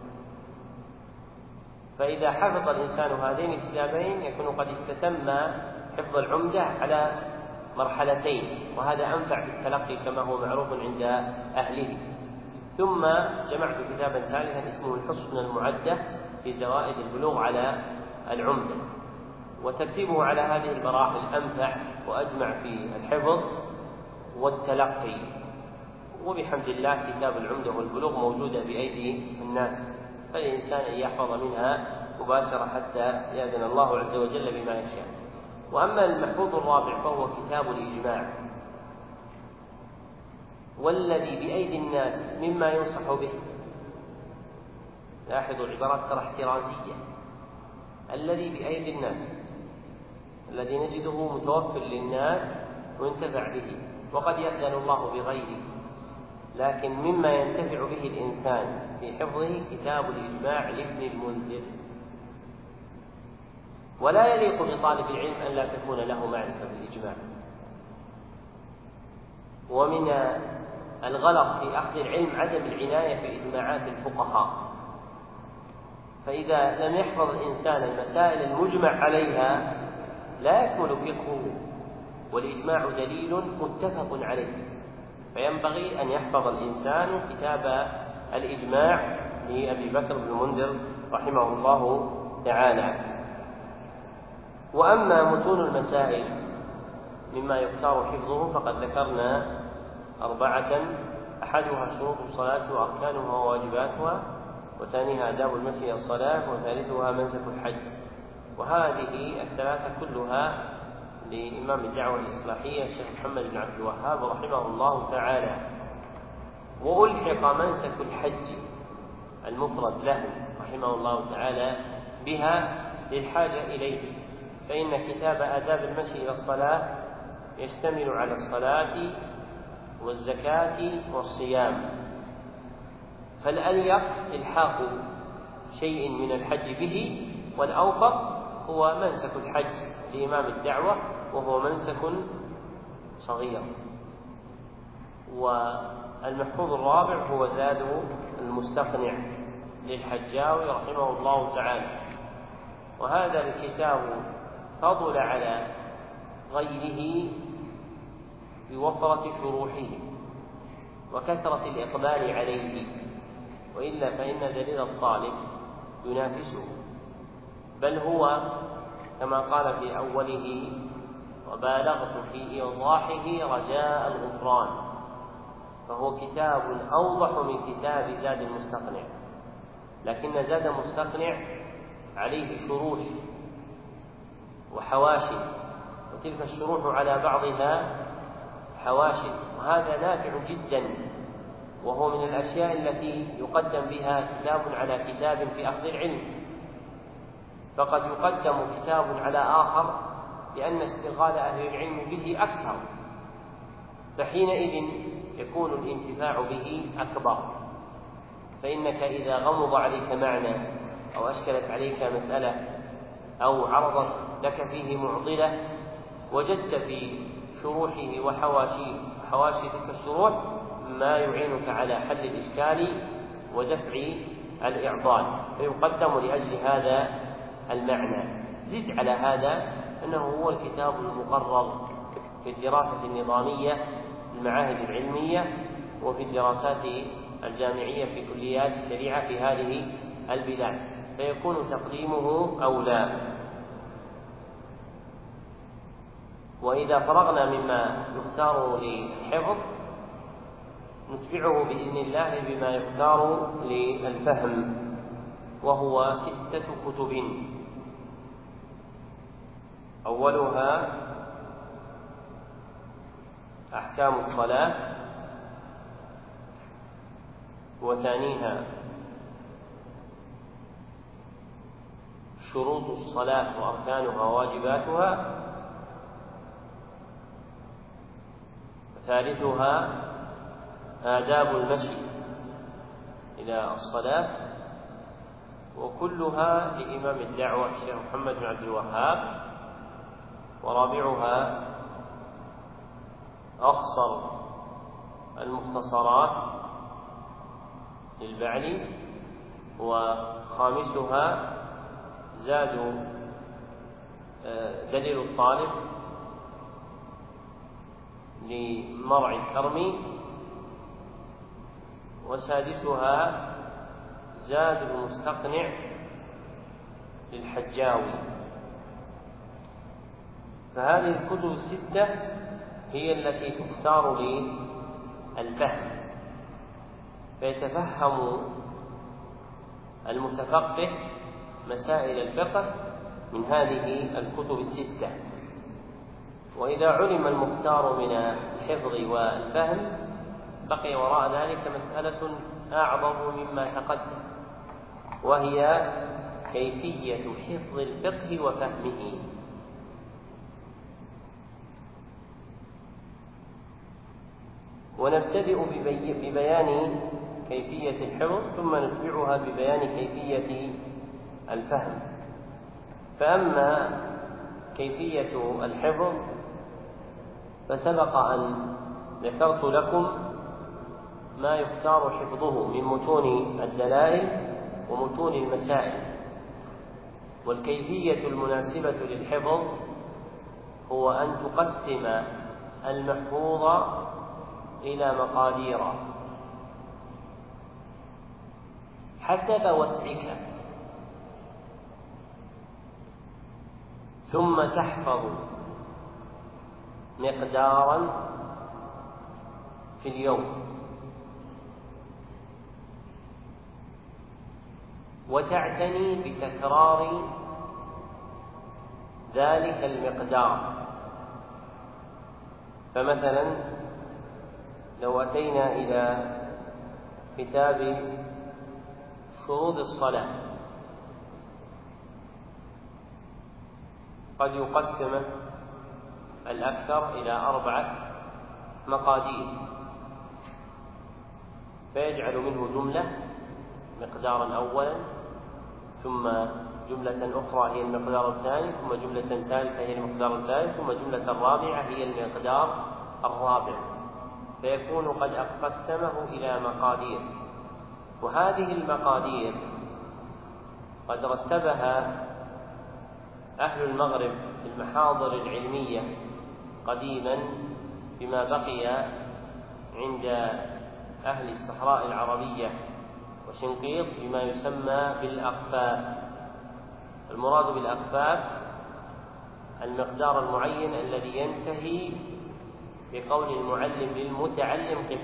فإذا حفظ الإنسان هذين الكتابين يكون قد استتم حفظ العمدة على مرحلتين، وهذا أنفع في التلقي كما هو معروف عند أهله. ثم جمعت كتابا ثالثا اسمه الحصن المعدة في زوائد البلوغ على العمدة، وترتيبه على هذه المراحل أنفع وأجمع في الحفظ والتلقي. وبحمد الله كتاب العمدة والبلوغ موجودة بأيدي الناس، فالإنسان أن يحفظ منها مباشرة حتى يأذن الله عز وجل بما يشاء. وأما المحفوظ الرابع فهو كتاب الإجماع، والذي بأيدي الناس مما ينصح به. لاحظوا العبارات ترى احترازية. الذي بأيدي الناس، الذي نجده متوفر للناس وينتفع به، وقد يأذن الله بغيره، لكن مما ينتفع به الإنسان في حفظه كتاب الإجماع لابن المنذر. ولا يليق بطالب العلم أن لا تكون له معرفة بالإجماع. ومن الغلط في أخذ العلم عدم العناية بإجماعات الفقهاء، فإذا لم يحفظ الإنسان المسائل المجمع عليها لا يكمل فقهه، والإجماع دليل متفق عليه، فينبغي أن يحفظ الإنسان كتاب الإجماع لأبي بكر بن المنذر رحمه الله تعالى. وأما متون المسائل مما يختار حفظه فقد ذكرنا 4: أحدها شروط الصلاة وأركانها وواجباتها، وثانيها آداب المشي إلى الصلاة، وثالثها منسك الحج. وهذه الثلاثة كلها لإمام الدعوة الإصلاحية الشيخ محمد بن عبد الوهاب رحمه الله تعالى. وألحق منسك الحج المفرد له رحمه الله تعالى بها للحاجة إليه، فإن كتاب آداب المشي إلى الصلاة يشتمل على الصلاة والزكاة والصيام، فالأليق إلحاق شيء من الحج به، والأوفق هو منسك الحج لإمام الدعوة، وهو منسك صغير. والمحفوظ الرابع هو زاد المستقنع للحجاوي رحمه الله تعالى. وهذا الكتاب فضل على غيره بوفرة شروحه وكثرة الإقبال عليه، وإلا فإن دليل الطالب ينافسه، بل هو كما قال في أوله: وبالغت في إيضاحه رجاء الغفران. فهو كتاب أوضح من كتاب زاد المستقنع، لكن زاد المستقنع عليه شروح وحواشي، وتلك الشروح على بعضها حواشي، وهذا نافع جدا، وهو من الأشياء التي يقدم بها كتاب على كتاب في أخذ العلم. فقد يقدم كتاب على آخر لأن اشتغال أهل العلم به أكثر، فحينئذ يكون الانتفاع به أكبر. فإنك إذا غمض عليك معنى أو أشكلت عليك مسألة أو عرضت لك فيه معضلة، وجدت في شروحه وحواشي تلك الشروح ما يعينك على حل الإشكال ودفع الإعضال، فيقدم لأجل هذا المعنى. زد على هذا أنه هو الكتاب المقرر في الدراسة النظامية في المعاهد العلمية وفي الدراسات الجامعية في كليات الشريعة في هذه البلاد، فيكون تقديمه أولى. وإذا فرغنا مما يختار للحفظ نتبعه بإذن الله بما يختار للفهم، وهو 6 كتب. أولها أحكام الصلاة، وثانيها شروط الصلاة وأركانها وواجباتها، وثالثها آداب المشي إلى الصلاة، وكلها لإمام الدعوة الشيخ محمد بن عبد الوهاب. ورابعها أخصر المختصرات للبعلي، وخامسها زاد دليل الطالب لمرع الكرم، وسادسها زاد المستقنع للحجاوي. فهذه الكتب الستة هي التي تختار للفهم، فيتفهم المتفقه مسائل الفقه من هذه الكتب الستة. وإذا علم المختار من الحفظ والفهم بقي وراء ذلك مسألة أعظم مما تقدم، وهي كيفية حفظ الفقه وفهمه. ونبتدئ ببيان كيفية الحفظ، ثم نتبعها ببيان كيفية الفهم. فأما كيفية الحفظ فسبق أن ذكرت لكم ما يختار حفظه من متون الدلائل ومتون المسائل. والكيفية المناسبة للحفظ هو أن تقسم المحفوظ إلى مقادير حسب وسعك، ثم تحفظ مقدارا في اليوم، وتعتني بتكرار ذلك المقدار. فمثلا لو أتينا إلى كتاب شروط الصلاة قد يقسم الأكثر إلى 4 مقادير، فيجعل منه جملة مقدارا أولا، ثم جملة أخرى هي المقدار الثاني، ثم جملة ثالثة هي المقدار الثالث، ثم جملة رابعة هي المقدار الرابع، فيكون قد قسمه إلى مقادير. وهذه المقادير قد رتبها أهل المغرب في المحاضر العلمية قديما، بما بقي عند أهل الصحراء العربية وشنقيط بما يسمى بالأقفاف. المراد بالأقفاف المقدار المعين الذي ينتهي بقول المعلم للمتعلم قف.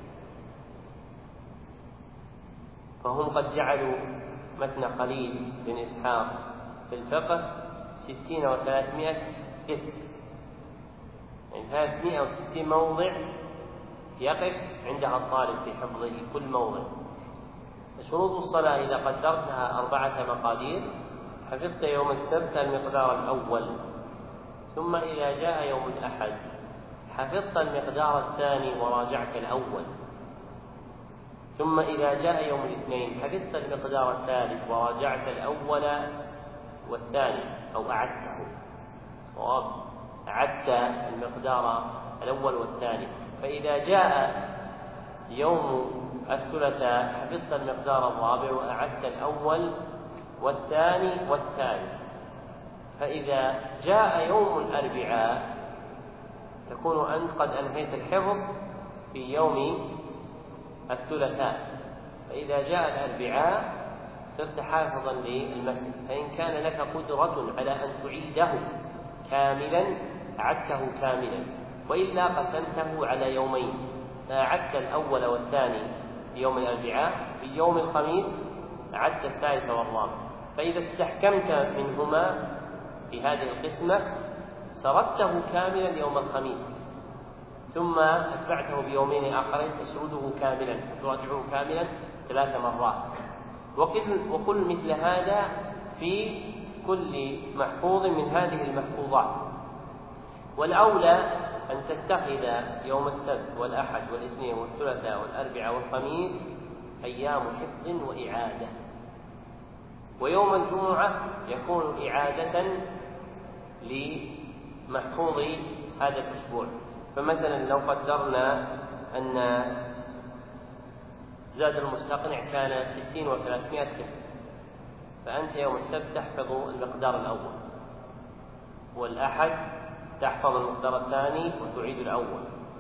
فهم قد جعلوا متن خليل بن إسحاق في الفقه 60 و300 قف، يعني 360 موضع يقف عندها الطالب في حفظه كل موضع. شروط الصلاة إذا قدرتها 4 مقادير حفظت يوم السبت المقدار الأول، ثم إذا جاء يوم الأحد حفظت المقدار الثاني وراجعت الأول، ثم إذا جاء يوم الاثنين حفظت المقدار الثالث وراجعت الأول والثاني، أو أعدته، صواب أعدت المقدار الأول والثاني. فإذا جاء يوم الثلاثاء حفظت المقدار الرابع وأعدت الأول والثاني والثالث. فإذا جاء يوم الأربعاء تكون أنت قد أنهيت الحفظ في يوم الثلاثاء، فإذا جاء الأربعاء صرت حافظا للمتن. فإن كان لك قدرة على أن تعيده كاملا أعدته كاملا، وإلا قسمته على يومين، فأعدت الأول والثاني في يوم الأربعاء، في يوم الخميس أعدت الثالث والرابع. فإذا استحكمت منهما في هذه القسمة سردته كاملا يوم الخميس، ثم أتبعته بيومين آخرين تسرده كاملا، تراجعه كاملا 3 مرات. وقل مثل هذا في كل محفوظ من هذه المحفوظات. والأولى أن تتخذ يوم السبت والأحد والاثنين والثلاثاء والأربعاء والخميس أيام حفظ وإعادة، ويوم الجمعة يكون إعادة لمحفوظ هذا الأسبوع. فمثلا لو قدرنا أن زاد المستقنع كان 60 و300 كف، فأنت يوم السبت تحفظ المقدار الأول، والأحد تحفظ المقدار الثاني وتعيد الأول،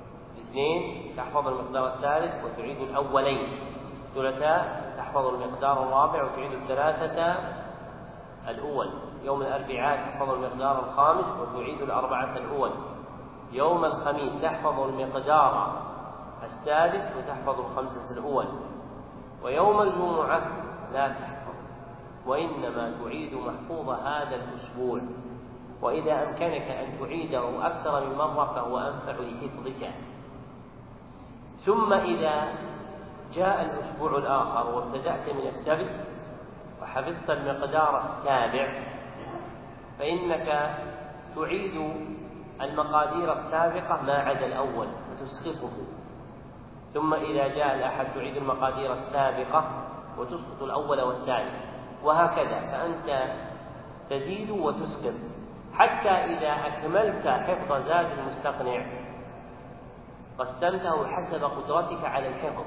اثنين تحفظ المقدار الثالث وتعيد الأولين، ثلاثاء تحفظ المقدار الرابع وتعيد الثلاثة الأول، يوم الأربعاء تحفظ المقدار الخامس وتعيد الأربعة الأول، يوم الخميس تحفظ المقدار السادس وتحفظ الخمسة الأول، ويوم الجمعة لا تحفظ وإنما تعيد محفوظ هذا الأسبوع، وإذا أمكنك أن تعيده أكثر من مرة فهو أنفع لحفظك. ثم إذا جاء الأسبوع الآخر وابتدأت من السبت وحفظت المقدار السابع فإنك تعيد المقادير السابقة ما عدا الأول وتسقطه، ثم إذا جاء الأحد تعيد المقادير السابقة وتسقط الأول والثاني، وهكذا، فأنت تزيد وتسقط حتى إذا أكملت حفظ زاد المستقنع قسمته حسب قدرتك على الحفظ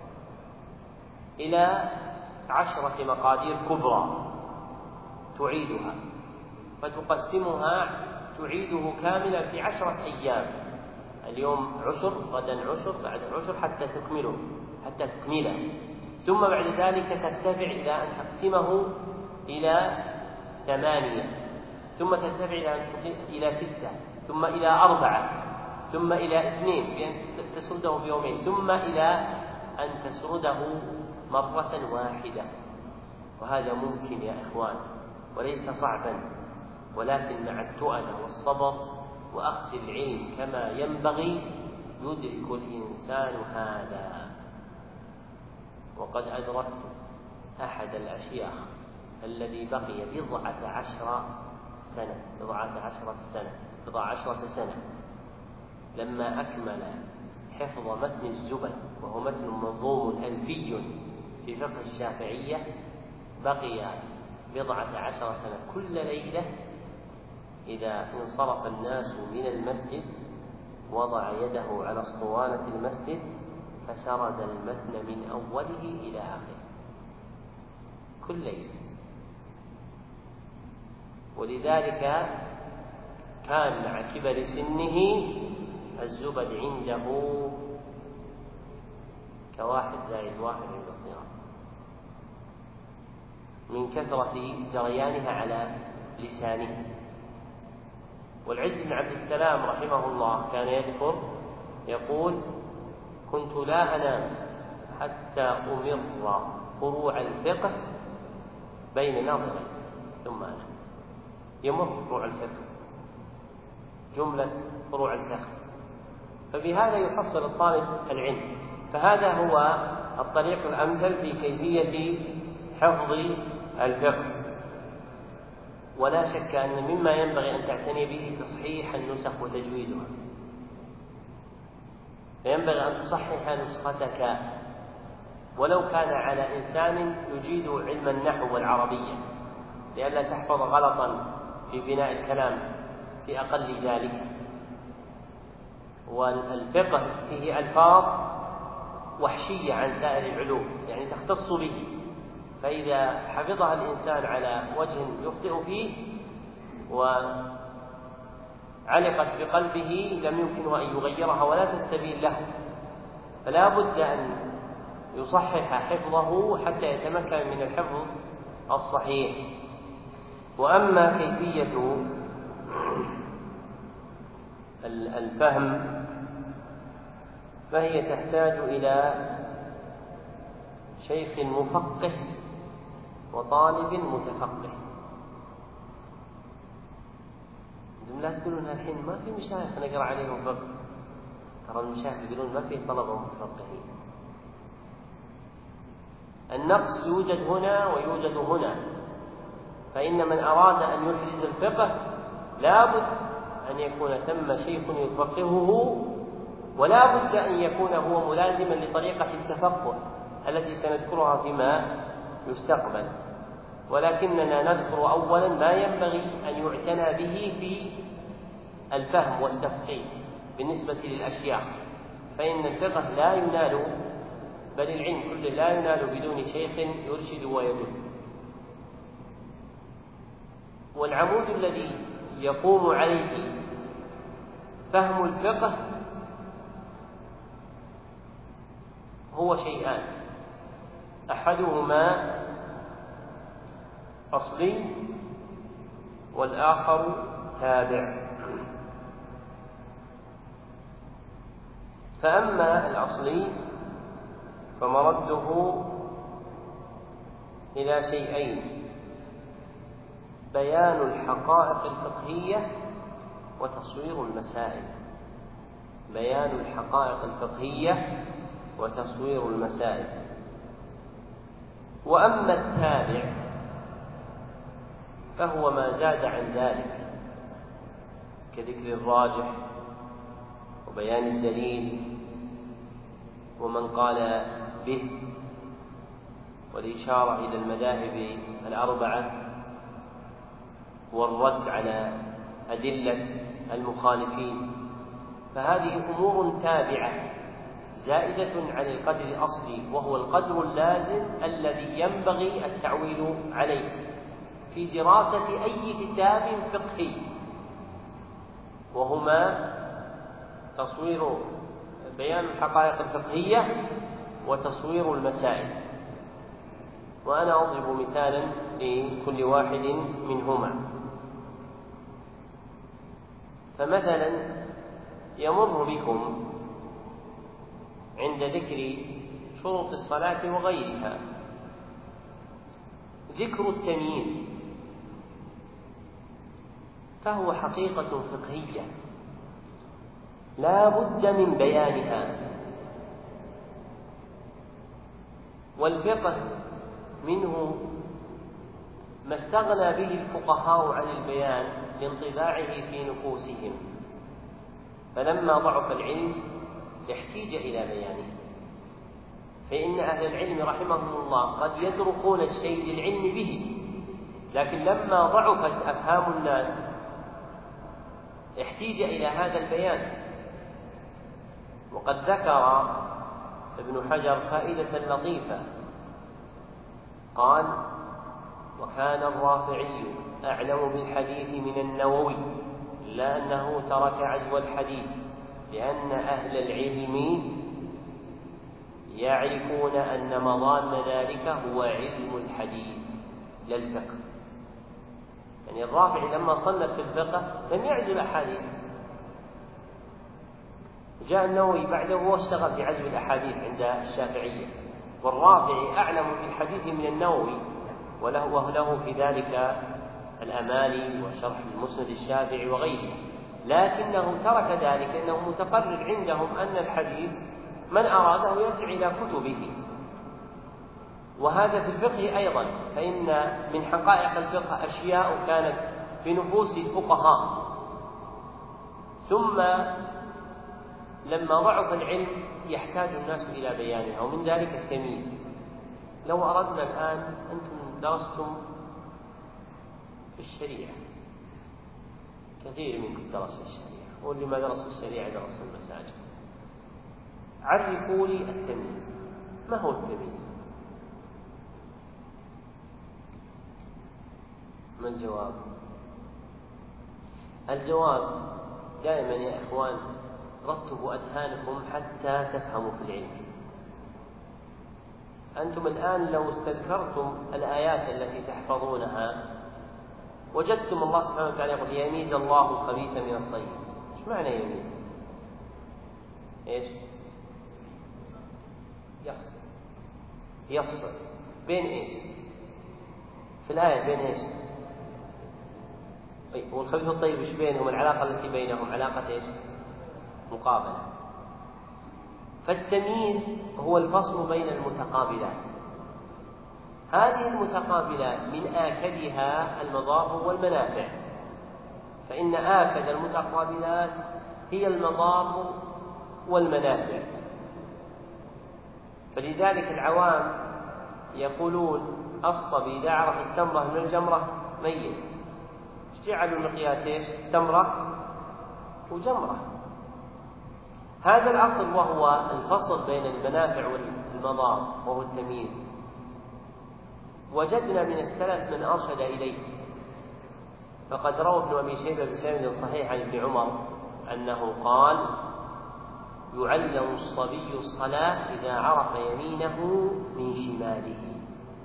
إلى 10 مقادير كبرى تعيدها، فتقسمها تعيده كاملا في 10 أيام، اليوم عشر، غدا عشر، بعد عشر، حتى تكمله، ثم بعد ذلك ترتفع إلى أن تقسمه إلى 8، ثم ترتفع إلى 6، ثم إلى 4، ثم إلى 2 بأن تسرده بيومين، ثم إلى أن تسرده مرة واحدة. وهذا ممكن يا إخوان وليس صعبا، ولكن مع التؤدة والصبر وأخذ العلم كما ينبغي يدرك الإنسان هذا. وقد أدركت أحد الأشياخ الذي بقي 19 سنة لما أكمل حفظ متن الزبد، وهو متن منظوم ألفي في فقه الشافعية، بقي 14 سنة كل ليلة إذا انصرف الناس من المسجد وضع يده على اسطوانة المسجد فسرد المتن من أوله إلى آخره كل ليلة. ولذلك كان مع كبر سنه الزبد عنده 1+1 عند الصغار من كثرة جريانها على لسانه. والعز بن عبد السلام رحمه الله كان يذكر يقول: كنت لا أنام حتى أمر فروع الفقه بين ناظرين ثم أنام. يمر فروع الفقه، جملة فروع الفقه، فبهذا يحصل الطالب العلم. فهذا هو الطريق الأمثل في كيفية حفظ الفقه. ولا شك أن مما ينبغي أن تعتني به تصحيح النسخ وتجويدها، فينبغي أن تصحح نسختك ولو كان على إنسان يجيد علم النحو والعربية، لئلا تحفظ غلطا في بناء الكلام في أقل ذلك. والفقه فيه ألفاظ وحشية عن سائر العلوم، يعني تختص به، فإذا حفظها الإنسان على وجه يخطئ فيه وعلقت بقلبه لم يمكنه أن يغيرها ولا تستبين له، فلا بد أن يصحح حفظه حتى يتمكن من الحفظ الصحيح. وأما كيفية الفهم فهي تحتاج إلى شيخ مفقه وطالب متفقه. أنتم لا تقولون الحين ما في مشايخ نقرأ عليهم فقه، ترى المشايخ يقولون ما في طلبة متفقهين. النقص يوجد هنا ويوجد هنا، فإن من أراد أن يحرز الفقه لا بد أن يكون ثم شيخ يفقهه، ولا بد أن يكون هو ملازما لطريقة التفقه التي سنذكرها فيما يستقبل. ولكننا نذكر أولا ما ينبغي أن يعتنى به في الفهم والتفقيه بالنسبة للأشياء، فإن الفقه لا ينال، بل العلم كله لا ينال بدون شيخ يرشد ويدل. والعمود الذي يقوم عليه فهم الفقه هو شيئان: أحدهما أصلي والآخر تابع. فأما الأصلي فمرده إلى شيئين: بيان الحقائق الفقهية وتصوير المسائل. بيان الحقائق الفقهية وتصوير المسائل. وأما التابع فهو ما زاد عن ذلك، كذكر الراجح وبيان الدليل ومن قال به، والإشارة إلى المذاهب الأربعة، والرد على أدلة المخالفين. فهذه أمور تابعة زائدة عن القدر الأصلي، وهو القدر اللازم الذي ينبغي التعويل عليه في دراسة أي كتاب فقهي، وهما تصوير بيان الحقائق الفقهية وتصوير المسائل. وأنا أضرب مثالا لكل واحد منهما. فمثلا يمر بكم عند ذكر شروط الصلاة وغيرها ذكر التمييز، فهو حقيقة فقهية لا بد من بيانها، والفقه منه ما استغنى به الفقهاء عن البيان لانطباعه في نفوسهم، فلما ضعف العلم احتيج إلى بيانه. فإن أهل العلم رحمهم الله قد يتركون الشيء للعلم به، لكن لما ضعفت أفهام الناس احتيج إلى هذا البيان. وقد ذكر ابن حجر فائدة لطيفة، قال: وكان الرافعي أعلم بالحديث من النووي، إلا أنه ترك عزو الحديث، لأن أهل العلم يعرفون أن مضان ذلك هو علم الحديث لا الفقه. يعني الرافعي لما صنف في الفقه لم يعزو الأحاديث، جاء النووي بعده واشتغل بعزو الأحاديث عند الشافعية، والرافعي أعلم بالحديث من النووي، وله في ذلك الأمالي وشرح المسند الشافعي وغيره، لكنه ترك ذلك لأنه متقرر عندهم أن الحديث من أراده يرجع إلى كتبه. وهذا في الفقه أيضا، فإن من حقائق الفقه أشياء كانت في نفوس الفقهاء، ثم لما ضعف العلم يحتاج الناس إلى بيانها، ومن ذلك التمييز. لو أردنا الآن، أنتم درستم في الشريعة، كثير منكم درس الشريعة، واللي ما درس الشريعة درس المساجد. عرفوا لي التمييز، ما هو التمييز؟ ما الجواب؟ الجواب دائما يا إخوان رتبوا أذهانكم حتى تفهموا في العلم. أنتم الآن لو استذكرتم الآيات التي تحفظونها وجدتم الله سبحانه وتعالى يقول: يميز الله الخبيث من الطيب. ايش معنى يميز؟ ايش؟ يفصل بين ايش؟ في الآية بين ايش؟ طيب، والخبيث والطيب ايش بينهم؟ العلاقة التي بينهم علاقة ايش؟ مقابلة. فالتمييز هو الفصل بين المتقابلات. هذه المتقابلات من آكدها المضار والمنافع، فإن آكد المتقابلات هي المضار والمنافع. فلذلك العوام يقولون الصبي إذا عرف التمرة من الجمرة ميز. جعلوا المقياس ايش؟ تمرة وجمرة. هذا الأصل وهو الفصل بين المنافع والمضار، وهو التمييز. وجدنا من السلف من أرشد إليه، فقد روى ابن أبي شيبة بسند صحيح عن ابن عمر أنه قال: يعلم الصبي الصلاة إذا عرف يمينه من شماله.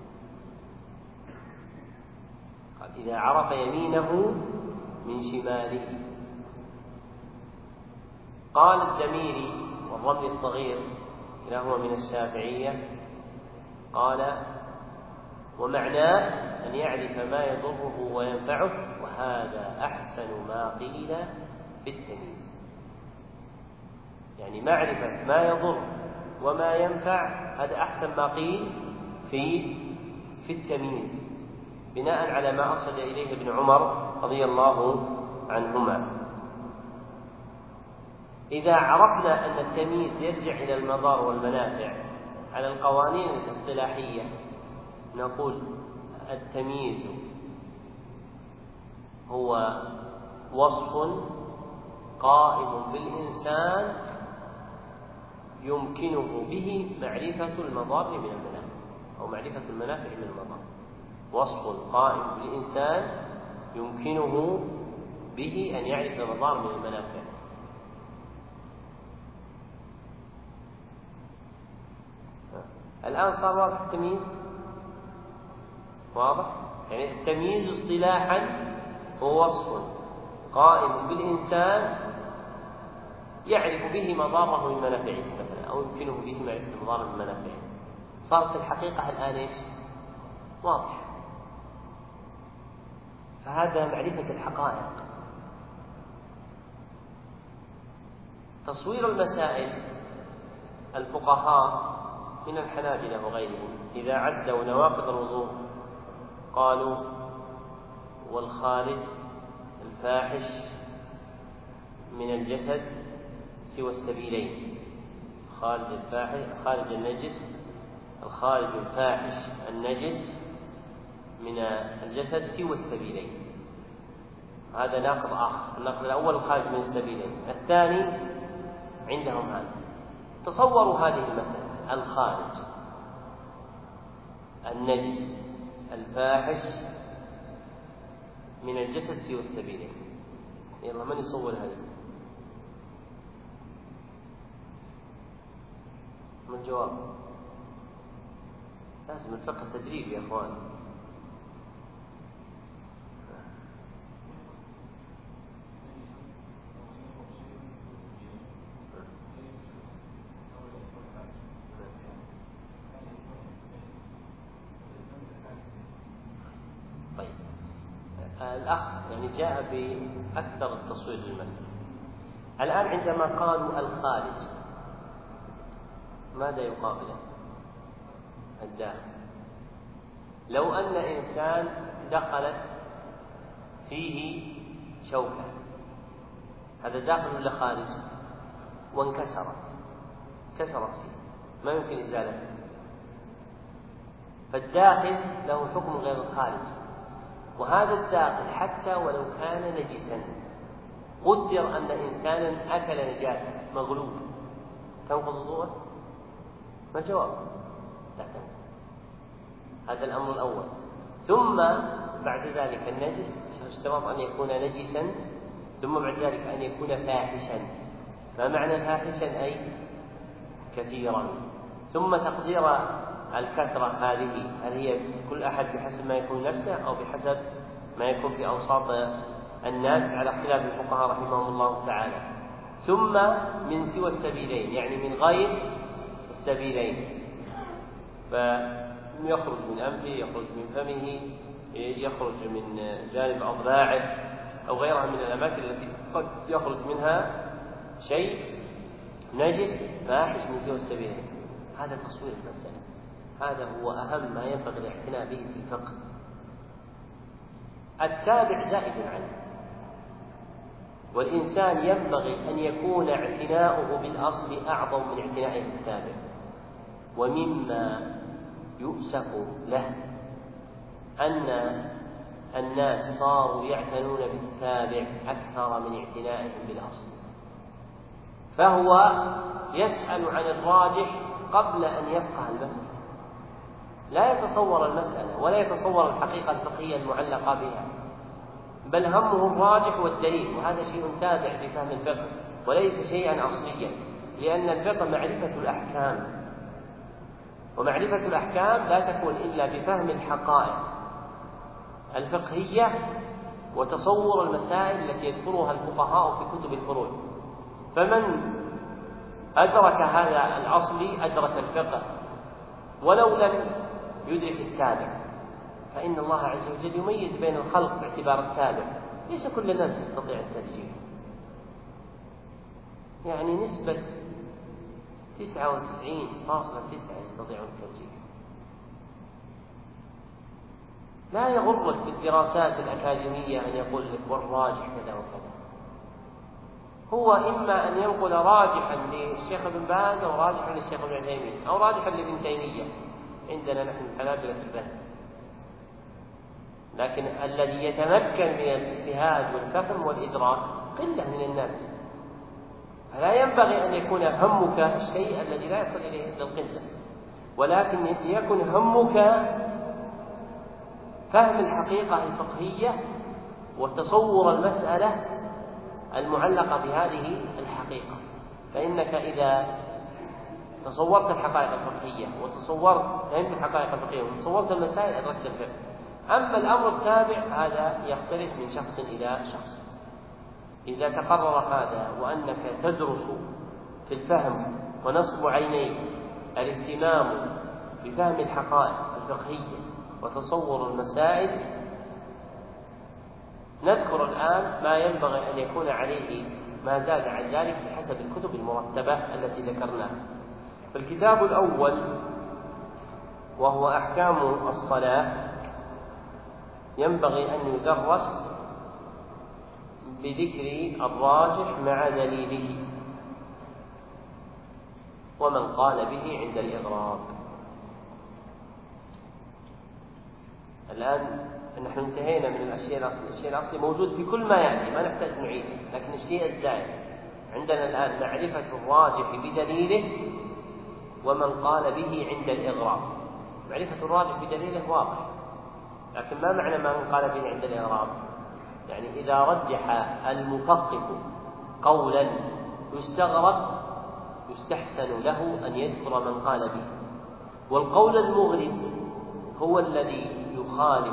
إذا عرف يمينه من شماله. قال الدميري والرمل الصغير كلاهما من الشافعية، قال: ومعناه أن يعرف ما يضره وينفعه، وهذا أحسن ما قيل في التمييز. يعني معرفة ما يضر وما ينفع هذا أحسن ما قيل في التمييز، بناء على ما أرشد إليه ابن عمر رضي الله عنهما. إذا عرفنا أن التمييز يرجع إلى المضار والمنافع على القوانين الاصطلاحية نقول: التمييز هو وصف قائم بالإنسان يمكنه به معرفة المضار من المنافع، أو معرفة المنافع من المضار. وصف قائم بالإنسان يمكنه به أن يعرف المضار من المنافع. الآن صار واضح التمييز؟ واضح؟ يعني التمييز اصطلاحا هو وصف قائم بالإنسان يعرف به مضاره من منافعه مثلا، أو يمكنه به معرفة المضار من منافعه. صارت الحقيقة الآن إيش؟ واضح. فهذا معرفة الحقائق. تصوير المسائل الفقهاء من الحنابلة وغيرهم إذا عدوا نواقض الوضوء قالوا: والخارج الفاحش من الجسد سوى السبيلين. خارج النجس، الخارج الفاحش النجس من الجسد سوى السبيلين. هذا ناقض آخر. الناقض الأول الخارج من السبيلين، الثاني عندهم هذا. تصوروا هذه المسألة: الخارج النجس الفاحش من الجسد سوى السبيلين. يلا من يصور هذا؟ ما الجواب؟ لازم الفقه تدريب يا اخوان. طيب الأخ يعني جاء بأكثر التصوير للمسألة. الآن عندما قالوا الخارج ماذا يقابله؟ الداخل. لو أن إنسان دخلت فيه شوكة، هذا داخل ولا خارج؟ كسرت فيه، ما يمكن إزالته. فالداخل له حكم غير الخارج. وهذا الداخل حتى ولو كان نجسا، قدر أن إنسانا أكل نجاسة مغلوب، تنقض وضوءه؟ ما الجواب؟ لا تنقض. هذا الأمر الأول. ثم بعد ذلك النجس اشترط أن يكون نجسا، ثم بعد ذلك أن يكون فاحشا. ما معنى فاحشا؟ أي كثيرا. ثم تقدير الكثرة هذه هل هي كل أحد بحسب ما يكون نفسه أو بحسب ما يكون في أوساط الناس على اختلاف الفقهاء رحمهم الله تعالى. ثم من سوى السبيلين، يعني من غير السبيلين، فيخرج من أنفه، يخرج من فمه، يخرج من جانب أضلاعه أو غيرها من الأماكن التي قد يخرج منها شيء نجس فاحش من سوى السبيلين. هذا تصوير المسألة. هذا هو أهم ما ينبغي الاعتناء به في الفقه. التابع زائد عنه، والإنسان ينبغي أن يكون اعتناؤه بالأصل أعظم من اعتنائه بالتابع. ومما يؤسف له أن الناس صاروا يعتنون بالتابع أكثر من اعتنائهم بالأصل، فهو يسأل عن الراجح قبل أن يفقه المسألة، لا يتصور المسألة ولا يتصور الحقيقة الفقهية المعلقة بها، بل همه الراجح والدليل. وهذا شيء تابع في فهم الفقه وليس شيئا أصليا. لأن الفقه معرفة الأحكام، ومعرفة الأحكام لا تكون إلا بفهم الحقائق الفقهية وتصور المسائل التي يذكرها الفقهاء في كتب الفروع. فمن أدرك هذا الأصل أدرك الفقه ولو لم يدرك التابع، فإن الله عز وجل يميز بين الخلق باعتبار التابع. ليس كل الناس يستطيع الترجيح، يعني نسبة 99.9 يستطيعون الترجيح. لا يغرك بالدراسات الأكاديمية أن يقول لك والراجح كذا وكذا، هو إما أن ينقل راجحا للشيخ ابن باز أو راجحا للشيخ ابن عثيمين أو راجحا لابن تيمية عندنا نحن الحنابلة في الفهم، لكن الذي يتمكن من الاجتهاد والفهم والإدراك قلة من الناس. فلا ينبغي أن يكون همك الشيء الذي لا يصل إليه إلا القلة، ولكن يكن همك فهم الحقيقة الفقهية وتصور المسألة المعلقة بهذه الحقيقة. فإنك إذا تصورت الحقائق الفقهية فهمت الحقائق الفقهية وتصورت المسائل أدركت الفقه. أما الأمر التابع هذا يختلف من شخص إلى شخص. إذا تقرر هذا وأنك تدرس في الفهم ونصب عينيك الاهتمام بفهم الحقائق الفقهية وتصور المسائل، نذكر الآن ما ينبغي أن يكون عليه ما زاد عن ذلك بحسب الكتب المرتبة التي ذكرناها. فالكتاب الأول وهو أحكام الصلاة ينبغي أن يدرس بذكر الراجح مع دليله ومن قال به عند الإغراب. الآن نحن انتهينا من الشيء الأصلي موجود في كل ما يأتي، ما نحتاج نعيد، لكن الشيء الزائد عندنا الآن معرفة الراجح بدليله ومن قال به عند الإغراب. معرفة الراجح بدليله واضح، لكن ما معنى من قال به عند الإغراب؟ يعني إذا رجح المفقه قولا يستغرب يستحسن له أن يذكر من قال به، والقول المغرب هو الذي يخالف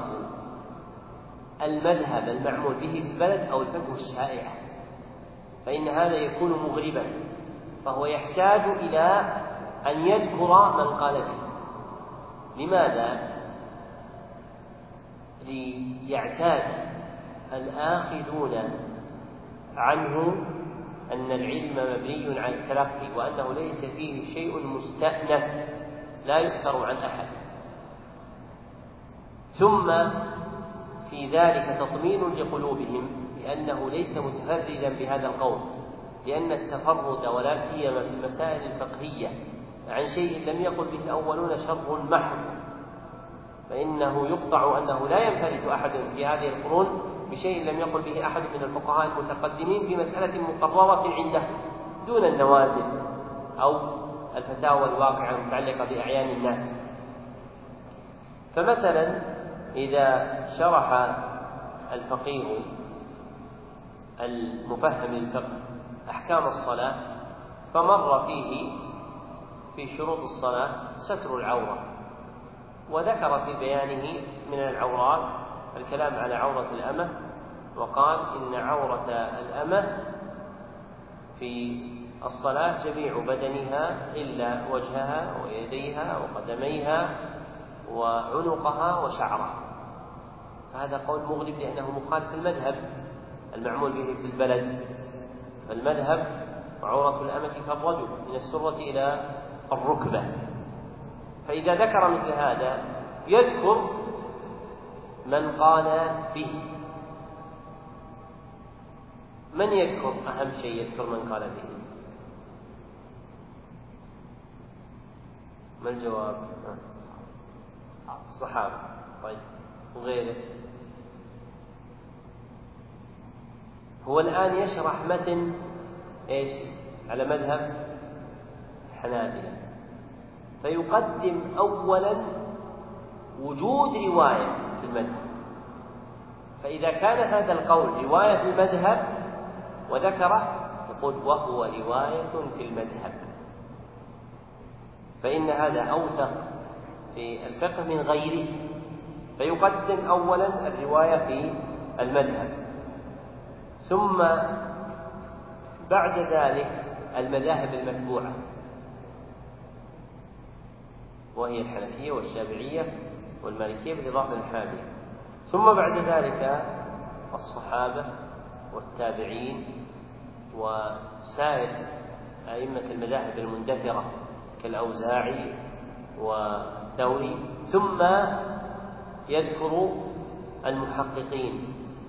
المذهب المعمول به في البلد أو الفتوى الشائعة، فإن هذا يكون مغربا، فهو يحتاج إلى أن يذكر من قال به. لماذا؟ ليعتاد الآخذون عنه أن العلم مبني على التلقي وأنه ليس فيه شيء مستأنف لا يؤثر عن أحد. ثم في ذلك تطمين لقلوبهم بأنه ليس متفردا بهذا القول، لأن التفرد ولا سيما في المسائل الفقهية عن شيء لم يقل به الأولون شر محض، فإنه يقطع أنه لا ينفرد أحد في هذه القرون بشيء لم يقل به أحد من الفقهاء المتقدمين في مسألة مقررة عنده دون النوازل أو الفتاوى الواقعة المتعلقة بأعيان الناس. فمثلا إذا شرح الفقيه المفهم للفقه أحكام الصلاة فمر فيه في شروط الصلاة ستر العورة، وذكر في بيانه من العورات الكلام على عورة الأمة، وقال إن عورة الأمة في الصلاة جميع بدنها إلا وجهها ويديها وقدميها وعنقها وشعرها. فهذا قول مغرب لأنه مخالف المذهب المعمول به في البلد. فالمذهب وعورة الأمة كالرجل من السرة إلى الركبة. فإذا ذكر مثل هذا يذكر من قال به. من يذكر أهم شيء يذكر من قال به؟ ما الجواب؟ الصحابة. طيب وغيره؟ هو الآن يشرح متن إيش على مذهب الحنابلة، فيقدم أولا وجود رواية في المذهب، فإذا كان هذا القول رواية في المذهب وذكره يقول وهو رواية في المذهب، فإن هذا أوثق في الفقه من غيره، فيقدم أولا الرواية في المذهب، ثم بعد ذلك المذاهب المتبوعة وهي الحنفية والشافعية والمالكية بالإضافة للحنابلة، ثم بعد ذلك الصحابة والتابعين وسائر أئمة المذاهب المندثرة كالأوزاعي والثوري، ثم يذكر المحققين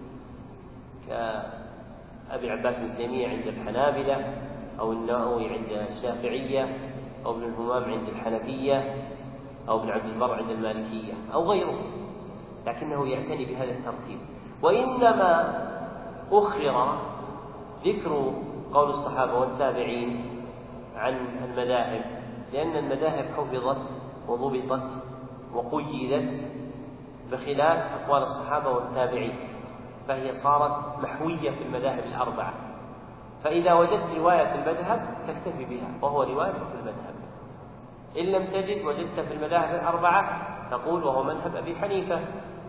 كأبي عباس بن تيمية عند الحنابلة، أو النووي عند الشافعية، أو ابن الهمام عند الحنفية، أو ابن عبد البر عند المالكية، أو غيره، لكنه يعتني بهذا الترتيب. وإنما أخر ذكر قول الصحابة والتابعين عن المذاهب لأن المذاهب حفظت وضبطت وقيدت بخلاف أقوال الصحابة والتابعين، فهي صارت محوية في المذاهب الأربعة، فإذا وجدت رواية في المذهب تكتفي بها وهو رواية في المذهب، إن لم تجد وجدت في المذاهب الأربعة تقول وهو مذهب أبي حنيفة،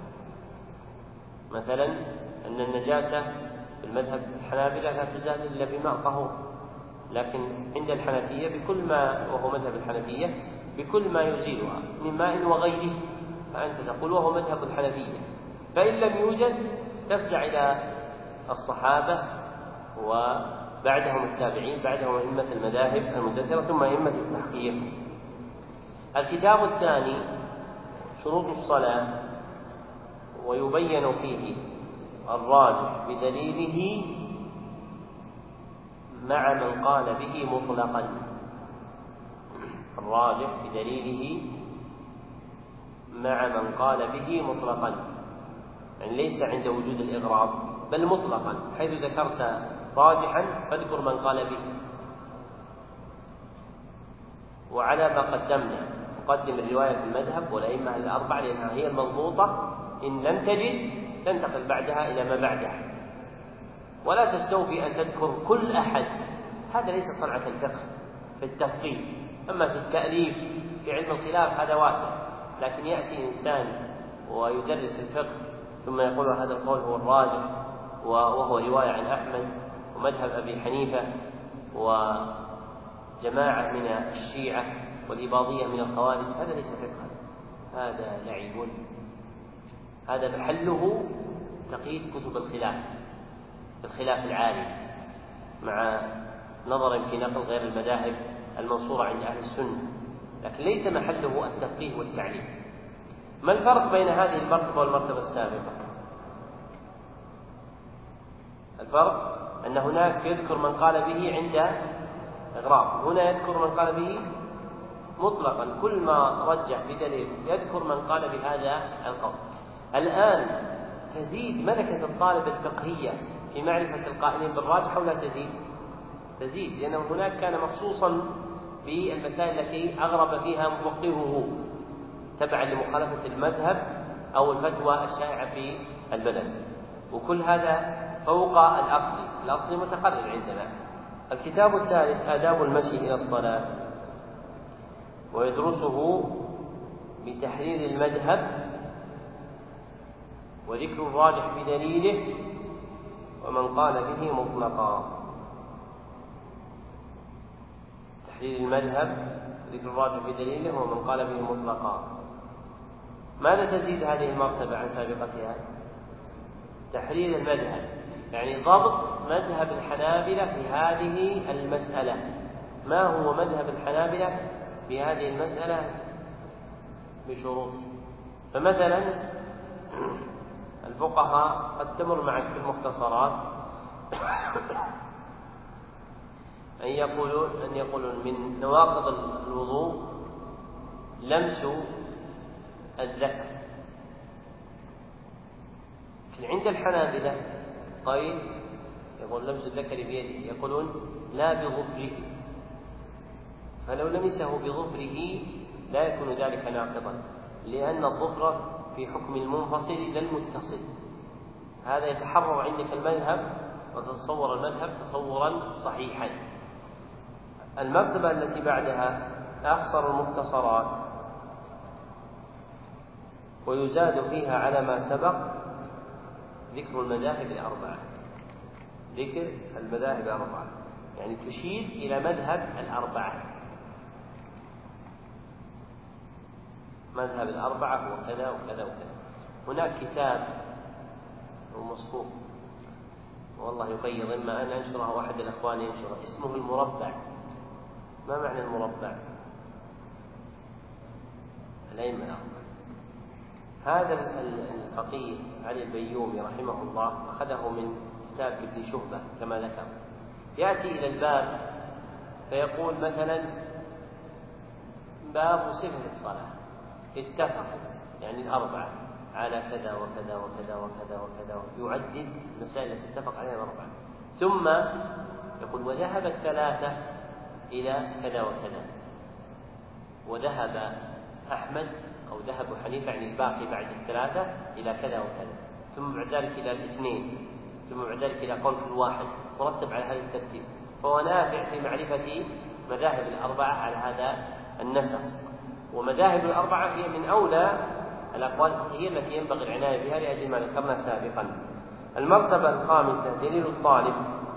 مثلا أن النجاسة في المذهب الحنابلة لا تزال إلا بماء طهور، لكن عند الحنفية بكل ما، وهو مذهب الحنفية، بكل ما يزيلها من ماء وغيره، فأنت تقول وهو مذهب الحنفية. فإن لم يوجد تفزع إلى الصحابة وبعدهم التابعين، بعدهم أئمة المذاهب المندثرة، ثم أئمة التحقيق. الكتاب الثاني شروط الصلاة، ويبين فيه الراجح بدليله مع من قال به مطلقا، الراجح بدليله مع من قال به مطلقا، يعني ليس عند وجود الإغراب بل مطلقا، حيث ذكرت راجحا فاذكر من قال به. وعلى ما قدمنا نقدم الرواية في المذهب والأئمة الأربعة لأنها هي المضبوطة، إن لم تجد تنتقل بعدها إلى ما بعدها، ولا تستوفي أن تذكر كل أحد، هذا ليس صنعة الفقه في التفقيه. أما في التأليف في علم الخلاف هذا واسع، لكن يأتي إنسان ويدرس الفقه ثم يقول هذا القول هو الراجح وهو رواية عن أحمد ومذهب أبي حنيفة وجماعة من الشيعة والإباضية من الخوارج، هذا ليس فقها، هذا لعب، هذا محله تقييد كتب الخلاف العالي مع نظر في نقل غير المذاهب المنصورة عند أهل السنة، لكن ليس محله التفقيه والتعليم. ما الفرق بين هذه المرتبة والمرتبة السابقة؟ الفرق أن هناك يذكر من قال به عند إغراق، هنا يذكر من قال به مطلقا، كل ما رجح بدليل يذكر من قال بهذا القول. الآن تزيد ملكة الطالب الفقهية في معرفة القائلين بالراجح أو لا تزيد، لأنه هناك كان مخصوصا بالمسائل التي أغرب فيها مفقهه تبعا لمخالفة المذهب أو الفتوى الشائعة في البلد، وكل هذا فوق الأصل متقرر عندنا. الكتاب الثالث آداب المشي إلى الصلاة، ويدرسه بتحرير المذهب وذكر الراجح بدليله ومن قال به مطلقا. تحرير المذهب ذكر الراجح بدليله ومن قال به مطلقا. ماذا تزيد هذه المرتبة عن سابقتها؟ تحرير المذهب، يعني ضبط مذهب الحنابلة في هذه المسألة. ما هو مذهب الحنابلة في هذه المسألة بشروط؟ فمثلا الفقهاء قد تمر معك في المختصرات أن يقولون من نواقض الوضوء لمس الذكر، عند الحنابلة طيب يقول لمس الذكر بيده، يقولون لا بظفره، فلو لمسه بظفره لا يكون ذلك ناقضا، لأن الظفر في حكم المنفصل لا المتصل. هذا يتحرر عندك المذهب وتتصور المذهب تصورا صحيحا. المرتبة التي بعدها أخصر المختصرات، ويزاد فيها على ما سبق ذكر المذاهب الأربعة. ذكر المذاهب الأربعة يعني تشير إلى مذهب الأربعة، مذهب الأربعة هو كذا وكذا وكذا. هناك كتاب ومصفوف والله يقيض، إما أن أنشره أو أحد الأخوان ينشره، اسمه المربع. ما معنى المربع؟ الأئمة الأربعة. هذا الفقيه علي البيومي رحمه الله أخذه من كتاب ابن شهبة كما ذكر. يأتي إلى الباب فيقول مثلا باب صفة الصلاة، اتفقوا يعني الأربعة على كذا وكذا وكذا وكذا وكذا، يعدد مسائل التي اتفق عليها الأربعة، ثم يقول وذهب الثلاثة إلى كذا وكذا، وذهب أحمد أو ذهب حنيفة يعني الباقي بعد الثلاثة إلى كذا وكذا، ثم بعد ذلك إلى الاثنين، ثم بعد ذلك إلى قول الواحد، مرتب على هذا الترتيب. فهو نافع في معرفة مذاهب الأربعة على هذا النسق. ومذاهب الأربعة هي من أولى الأقوال الفقهية التي ينبغي العناية بها لأجل ما ذكرنا سابقا. المرتبة الخامسة دليل الطالب،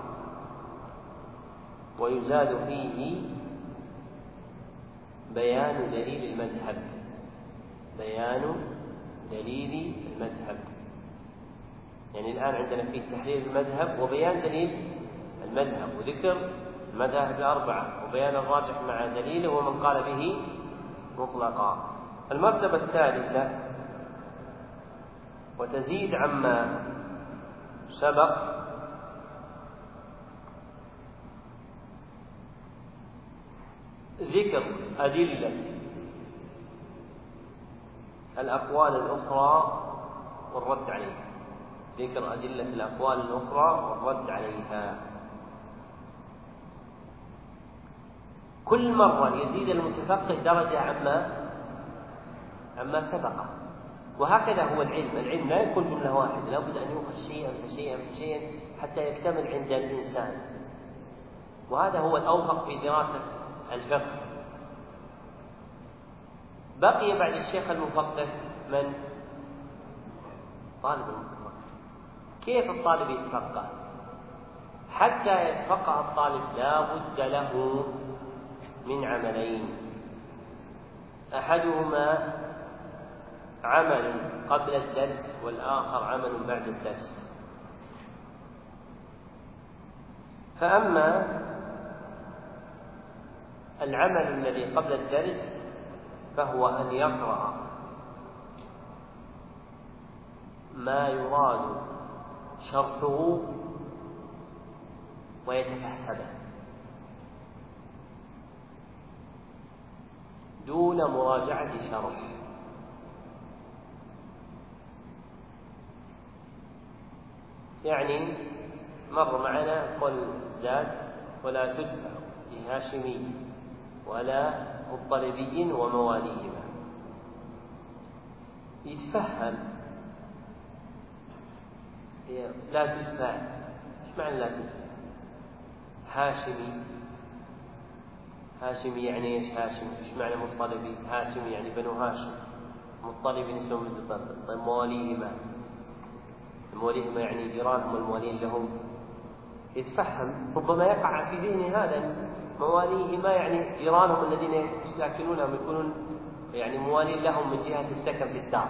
ويزاد فيه بيان دليل المذهب. بيان دليل المذهب يعني الآن عندنا فيه تحليل المذهب وبيان دليل المذهب، وذكر المذاهب الأربعة وبيان الراجح مع دليله ومن قال به مطلقا. المرتبة الثالثة وتزيد عما سبق ذكر أدلة الأقوال الأخرى والرد عليها. ذكر أدلة الأقوال الأخرى والرد عليها. كل مرة يزيد المتفقه درجة عما سبقه، وهكذا هو العلم. العلم لا يكون جملة واحدة، لا بد أن يؤخذ شيئا فشيئا فشيئا حتى يكتمل عند الإنسان، وهذا هو الأوفق في دراسة الفقه. بقي بعد الشيخ المفقه من؟ طالب المفقه. كيف الطالب يتفقه؟ حتى يتفقه الطالب لا بد له من عملين، أحدهما عمل قبل الدرس والآخر عمل بعد الدرس. فأما العمل الذي قبل الدرس فهو أن يقرأ ما يراد شرحه ويتفهمه دون مراجعة شرح. يعني مر معنا قول الزاد ولا تدفع لهاشمي ولا مطلبي ومواليهما، يتفهم لا تدفع. ايش معنى لا تدفع؟ هاشمي يعني ايش؟ هاشم. ايش معنى مطلبي؟ هاشم يعني بنو هاشم، مطلب يسمى طيب مواليهما يعني جيرانهم الموالين لهم. يتفهم، ربما يقع في ذهنه هذا مواليهما يعني جيرانهم الذين يساكنونهم يكونون يعني موالين لهم من جهة السكن في الدار.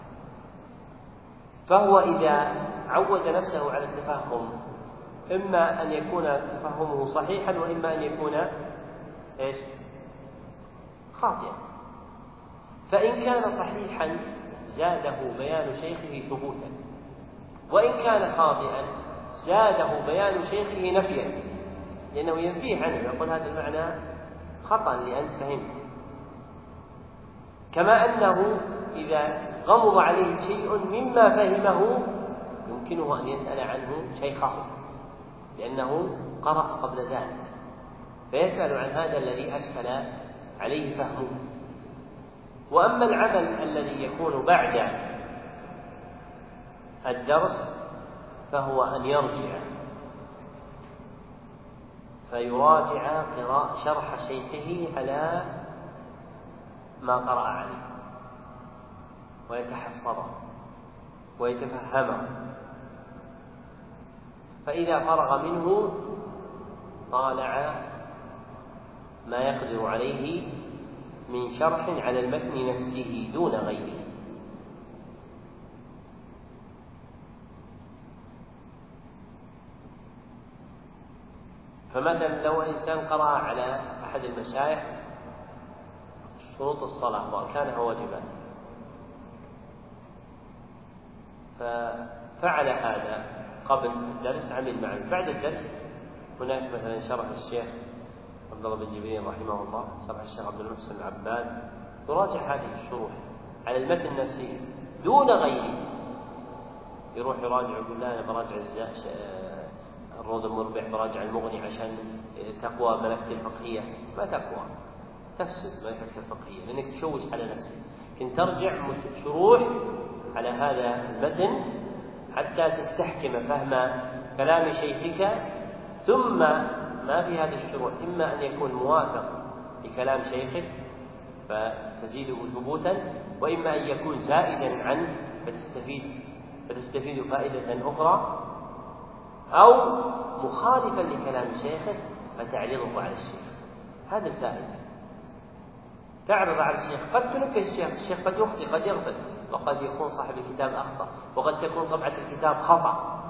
فهو إذا عود نفسه على التفهم إما أن يكون تفهمه صحيحا وإما أن يكون إيش؟ خاطئا. فإن كان صحيحا زاده بيان شيخه ثبوتا، وإن كان خاطئا زاده بيان شيخه نفيا، لأنه ينفيه عنه يقول هذا المعنى خطأ لأن فهمت. كما أنه إذا غمض عليه شيء مما فهمه يمكنه أن يسأل عنه شيخه لأنه قرأ قبل ذلك، فيسأل عن هذا الذي أسهل عليه فهمه. وأما العمل الذي يكون بعد الدرس فهو أن يرجع فيراجع شرح شيخه على ما قرأ عليه ويتحفظه ويتفهمه، فإذا فرغ منه طالع ما يقدر عليه من شرح على المتن نفسه دون غيره. فمثلا لو إنسان قرأ على أحد المشايخ شروط الصلاة وأركانها واجبات، ففعل هذا قبل الدرس، عمل معه، بعد الدرس هناك مثلا شرح الشيخ عبد الله بن جبريل رحمه الله، شرح الشيخ عبد المحسن العباد، يراجع هذه الشروح على المتن نفسه دون غيره. يروح يراجع يقول لا أنا براجع الروض المربع، براجع المغني عشان تقوى ملكة الفقهية. ما تقوى، تفسد ملكة الفقهية لأنك تشوش على نفسك. كنت ترجع شروح على هذا المتن حتى تستحكم فهم كلام شيخك، ثم ما في هذه الشروح إما أن يكون موافق لكلام شيخك فتزيده ثبوتا، وإما أن يكون زائدا عنه فتستفيد فائدة أخرى، أو مخالفا لكلام شيخك فتعرضه على الشيخ. هذا الفائدة، تعرض على الشيخ، قد تنبه الشيخ قد يخطئ قد يغلط، وقد يكون صاحب الكتاب أخطأ، وقد تكون طبعة الكتاب خطأ.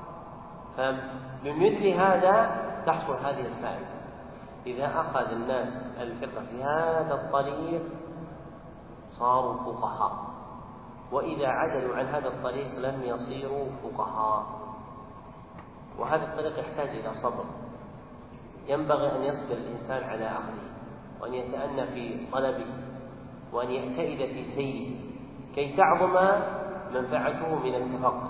فبمثل هذا تحصل هذه الفائدة. إذا أخذ الناس الفقه في هذا الطريق صاروا فقهاء، وإذا عدلوا عن هذا الطريق لم يصيروا فقهاء. وهذا الطريق يحتاج إلى صبر، ينبغي أن يصبر الإنسان على أخذه، وأن يتأنى في طلبه، وأن يعتئد في سيره كي تعظم منفعته من التفقه.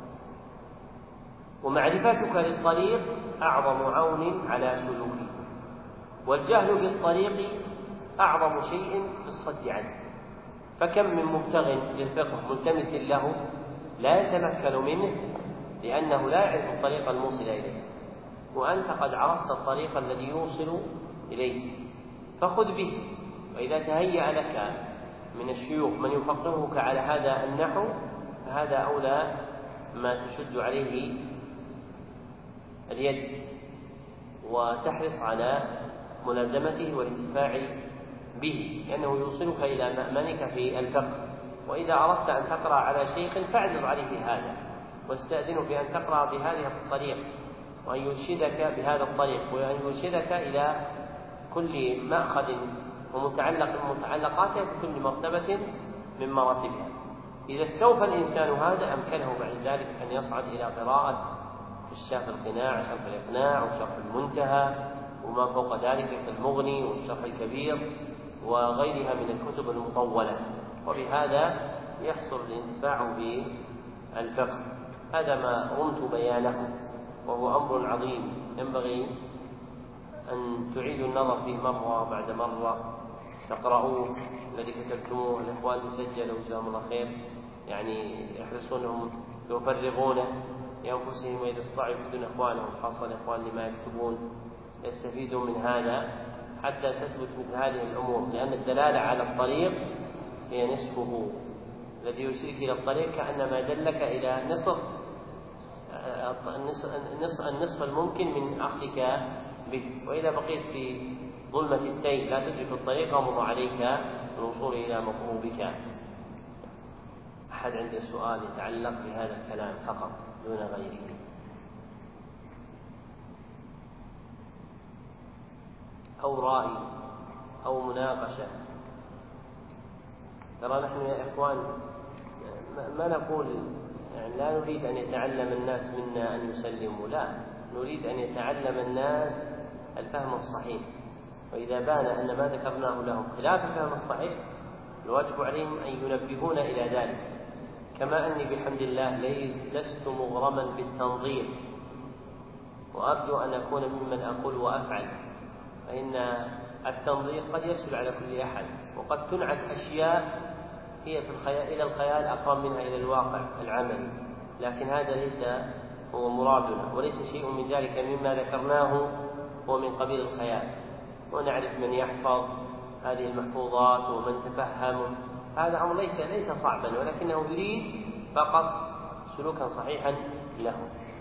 ومعرفتك للطريق أعظم عون على سلوكه، والجهل بالطريق أعظم شيء في الصد عنه. فكم من مبتغ للفقه ملتمس له لا يتمكن منه لأنه لا يعرف الطريق الموصل إليه، وأنت قد عرفت الطريق الذي يوصل إليه فخذ به. وإذا تهيأ لك من الشيوخ من يفقهك على هذا النحو فهذا أولى ما تشد عليه اليد وتحرص على ملازمته والانتفاع به، لأنه يوصلك إلى مأمنك في الفقه. وإذا أردت أن تقرأ على شيخ فاعرض عليه هذا، واستأذنه بأن تقرأ بهذه الطريق، وأن يرشدك بهذا الطريق، وأن يرشدك إلى كل مأخذ ومتعلق من متعلقاته في كل مرتبة من مراتبها. إذا استوفى الإنسان هذا أمكنه بعد ذلك أن يصعد إلى قراءة الشرح القناع، شرح الإقناع، وشرح المنتهى، وما فوق ذلك في المغني والشرح الكبير وغيرها من الكتب المطولة، وبهذا يحصل الانتفاع بالفقه. هذا ما رمت بيانه، وهو أمر عظيم ينبغي أن تعيدوا النظر فيه مرة بعد مرة، تقرؤوه. الذي كتبتموه الإخوان يسجلوا جزاهم الله خير، يعني يحرصونهم يفرغونه لأنفسهم، وإذا استطاعوا يفيدون إخوانهم، خاصة الإخوان لما يكتبون يستفيدوا من هذا حتى تثبت مثل هذه الأمور. لأن الدلالة على الطريق هي نصفه، الذي يرسلك إلى الطريق كأنما دلك إلى النصف الممكن من أخذك به. وإذا بقيت في ظلمة التيه لا تدرك الطريق غمض عليك الوصول إلى مطلوبك. أحد عنده سؤال يتعلق بهذا الكلام فقط دون غيره؟ أو رأي أو مناقشة؟ ترى نحن يا إخوان ما نقول، يعني لا نريد أن يتعلم الناس منا أن يسلموا، لا، نريد أن يتعلم الناس الفهم الصحيح. وإذا بان أن ما ذكرناه لهم خلاف الفهم الصحيح الواجب عليهم أن ينبهون إلى ذلك. كما أني بحمد الله لست مغرما بالتنظير، وأرجو أن أكون ممن أقول وأفعل، فإن التنظير قد يسهل على كل أحد، وقد تنعت أشياء هي إلى الخيال أقرب منها إلى الواقع العملي، لكن هذا ليس هو مرادنا، وليس شيء من ذلك مما ذكرناه هو من قبيل الخيال، ونعرف من يحفظ هذه المحفوظات ومن تفهم. هذا أمر ليس صعبا، ولكنه يريد فقط سلوكا صحيحا له.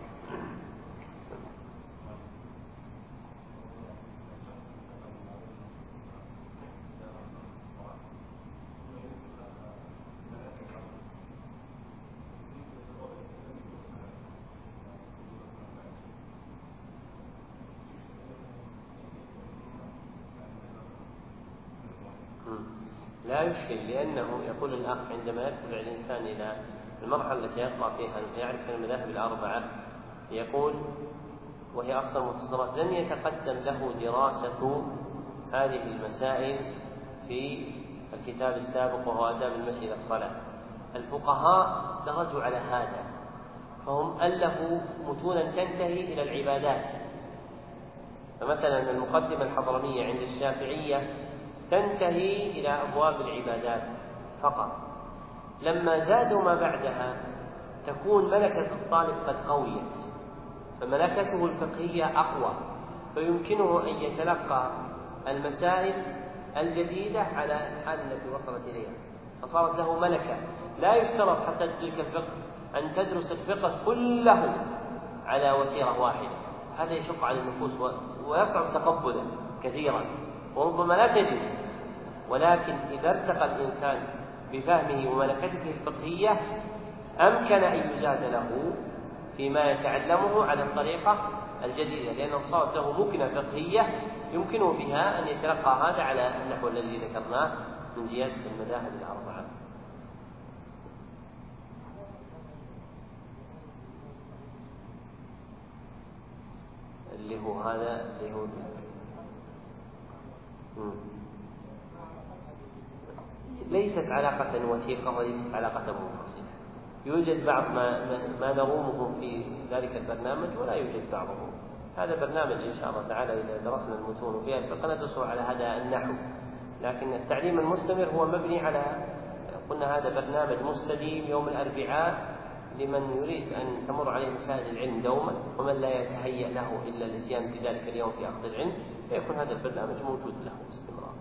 لا يشكل، لأنه يقول الأخ عندما يتبع الإنسان إلى المرحلة التي يقرأ فيها يعرف المذاهب الأربعة، يقول وهي أقصى المختصرات، لن يتقدم له دراسة هذه المسائل في الكتاب السابق وهو آداب المشي إلى الصلاة. الفقهاء درجوا على هذا، فهم ألفوا متونا تنتهي إلى العبادات. فمثلا المقدمة الحضرمية عند الشافعية تنتهي إلى أبواب العبادات فقط. لما زادوا ما بعدها تكون ملكة الطالب قد قويت، فملكته الفقهية أقوى، فيمكنه أن يتلقى المسائل الجديدة على الحال التي وصلت إليها، فصارت له ملكة. لا يشترط حتى تدرك الفقه أن تدرس الفقه كله على وتيرة واحدة، هذا يشق على النفوس ويصعب تقبله كثيرا، وربما لا تجد. ولكن إذا ارتقى الإنسان بفهمه وملكته الفقهية أمكن أن يزاد له فيما يتعلمه على الطريقة الجديدة، لأنه صارت له مكنة فقهية يمكنه بها أن يتلقى هذا على النحو الذي ذكرناه من زيادة المذاهب الأربعة. اللي هو هذا اللي هو ليست علاقة وثيقة وليست علاقة منفصلة. يوجد بعض ما نرومه في ذلك البرنامج ولا يوجد بعضه. هذا برنامج إن شاء الله تعالى إذا درسنا المتون وفيها الفقه ندرسه على هذا النحو، لكن التعليم المستمر هو مبني على، قلنا هذا برنامج مستديم يوم الأربعاء لمن يريد أن تمر عليه مسائل العلم دوما، ومن لا يتهيأ له إلا الاتيان في ذلك اليوم في أخذ العلم، فيكون هذا البرنامج موجود له باستمرار.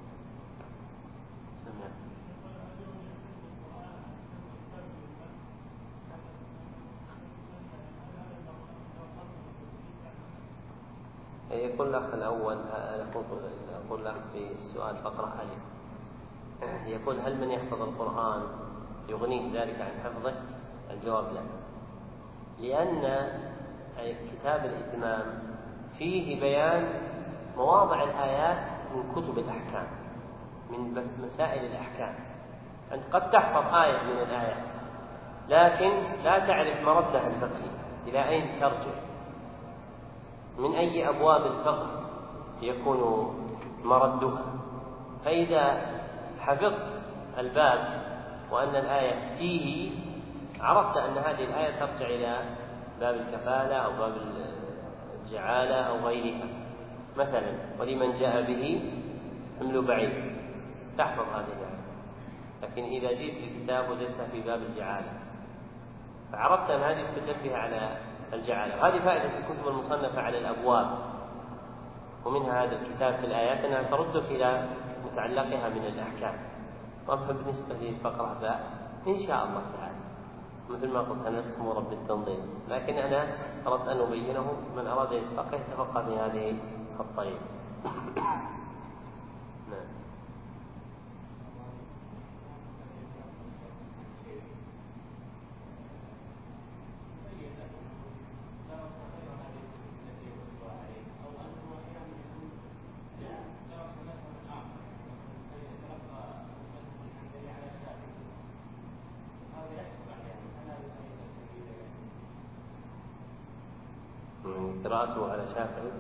يقول الأخ الأول، أقول لك في السؤال فقرة عليه، يقول هل من يحفظ القرآن يغنيه ذلك عن حفظه؟ الجواب لا، لأن كتاب الإتمام فيه بيان مواضع الآيات من كتب الأحكام، من مسائل الأحكام. أنت قد تحفظ آية من الآيات لكن لا تعرف مردها الفقهي، إلى أين ترجع، من أي أبواب الفقه يكون مردها. فإذا حفظت الباب وأن الآية فيه، عرفت أن هذه الآية ترجع إلى باب الكفالة أو باب الجعالة أو غيرها مثلا، ولمن جاء به حمل بعيد، تحفظ هذه الآية. لكن إذا جئت لكتاب وجدتها في باب الجعالة فعرفت أن هذه تشبه على الجعالة. هذه فائدة الكتب المصنفة على الأبواب، ومنها هذا الكتاب في الآيات أنها تردك إلى متعلقها من الأحكام. وأما بالنسبة للفقرة إن شاء الله تعالى مثل ما قلت أنا لست مربي التنظيم، لكن أنا أردت أن أبينه من أراد يتفقه يتفقه في هذه الطريقة. نعم. قراءته على شافعي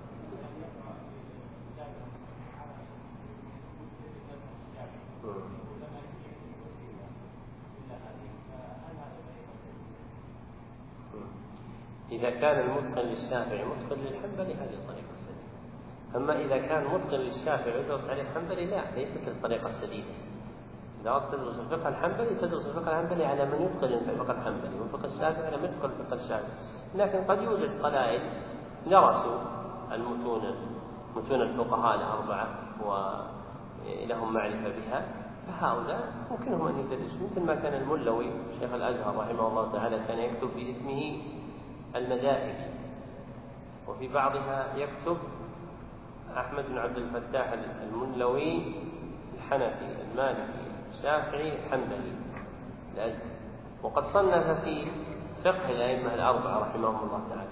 إذا كان المتقن للشافعي متقن للحنبلي هذه الطريقة السديدة. أما إذا كان متقن للشافعي ويدرس عليه الحنبلي لا، ليست الطريقة السديدة. إذا أردت تدرس الفقه الحنبلي تدرس الفقه الحنبلي على من يتقن الفقه الحنبلي، والفقه الشافعي على من يتقن الفقه الشافعي. لكن قد يوجد قلائل درسوا متون الفقهاء الأربعة ولهم معرفة بها، فهؤلاء ممكنهم أن يدرسوا، مثل ما كان الملوي شيخ الأزهر رحمه الله تعالى كان يكتب باسمه المذاهب، وفي بعضها يكتب أحمد بن عبد الفتاح الملوي الحنفي المالكي الشافعي الحنبلي الأزهر، وقد صنف في فقه الأئمة الأربعة رحمهم الله تعالى.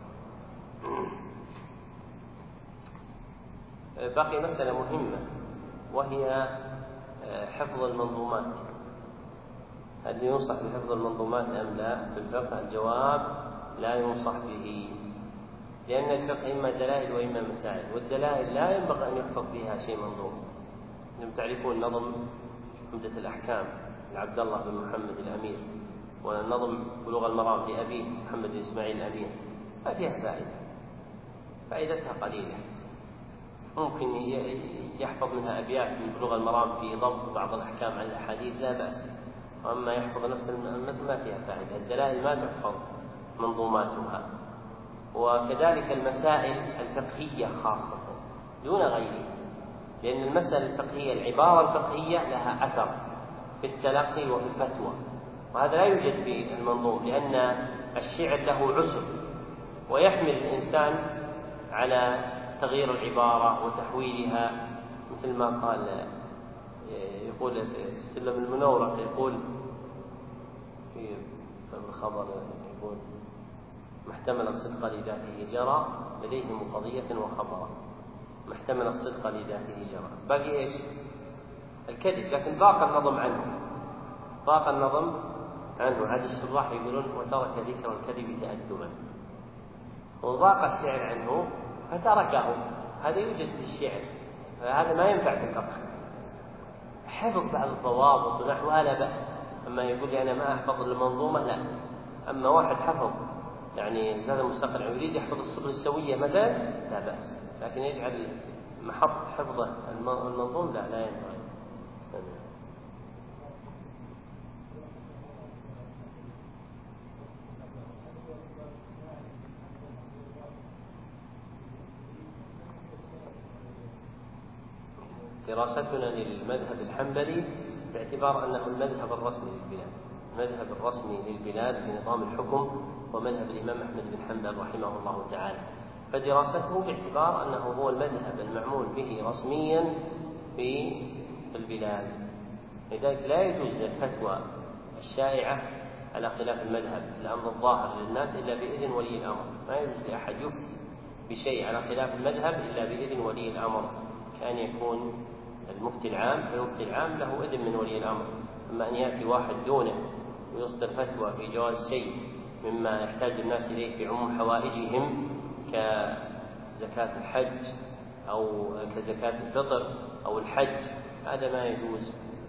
بقي مسألة مهمة وهي حفظ المنظومات. هل ينصح بحفظ المنظومات أم لا؟ في الفقه الجواب لا ينصح به، لأن الفقه إما دلائل وإما مسائل، والدلائل لا ينبغي أن يحفظ فيها شيء منظوم. أنتم تعرفون نظم عمدة الأحكام لعبد الله بن محمد الأمير، ونظم بلوغ المرام لأبيه محمد بن إسماعيل الأمير، ما فيها فائدتها قليلة. ممكن يحفظ منها أبيات من بلوغ المرام في ضبط بعض الأحكام عن الأحاديث لا بأس، وأما يحفظ نفس المتن ما فيها فائدة. الدلائل ما تحفظ منظوماتها، وكذلك المسائل الفقهية خاصة دون غيرها، لأن المسألة الفقهية العبارة الفقهية لها أثر في التلقي وفي الفتوى، وهذا لا يوجد في المنظوم، لأن الشعر له عسر ويحمل الإنسان على تغيير العبارة وتحويلها، مثل ما قال يقول السلم المنورق يقول في الخبر يقول ما احتمل الصدق لذاته جرى لديهم قضية وخبرا، ما احتمل الصدق لذاته جرى. باقي ايش؟ الكذب، لكن ضاق النظم عنه عاد الشراح يقولون وترك ذكر الكذب تأدبا، وضاق الشعر عنه فتركه. هذا يوجد في الشعر، فهذا ما ينفع في الفقه. حفظ بعض الضوابط ونحوها لا بأس، أما يقول لي أنا ما أحفظ المنظومة لا. أما واحد حفظ يعني زاد مستقل يريد يحفظ الصبر السوية مثلا لا بأس، لكن يجعل محط حفظه المنظوم لا ينفع. دراستنا للمذهب الحنبلي باعتبار أنه المذهب الرسمي للبلاد في نظام الحكم، ومذهب الإمام أحمد بن حنبل رحمه الله تعالى، فدراسته باعتبار أنه هو المذهب المعمول به رسميا في البلاد. لذلك لا يجوز الفتوى الشائعة على خلاف المذهب، الأمر الظاهر للناس إلا بإذن ولي الأمر. ما يجوز لأحد يفتي بشيء على خلاف المذهب إلا بإذن ولي الأمر، كأن يكون المفتي العام، فالمفتي العام له إذن من ولي الأمر. أما أن يأتي واحد دونه ويصدر فتوى في جواز شيء مما يحتاج الناس إليه في عموم حوائجهم كزكاة الحج أو كزكاة الفطر أو الحج، هذا ما يجوز.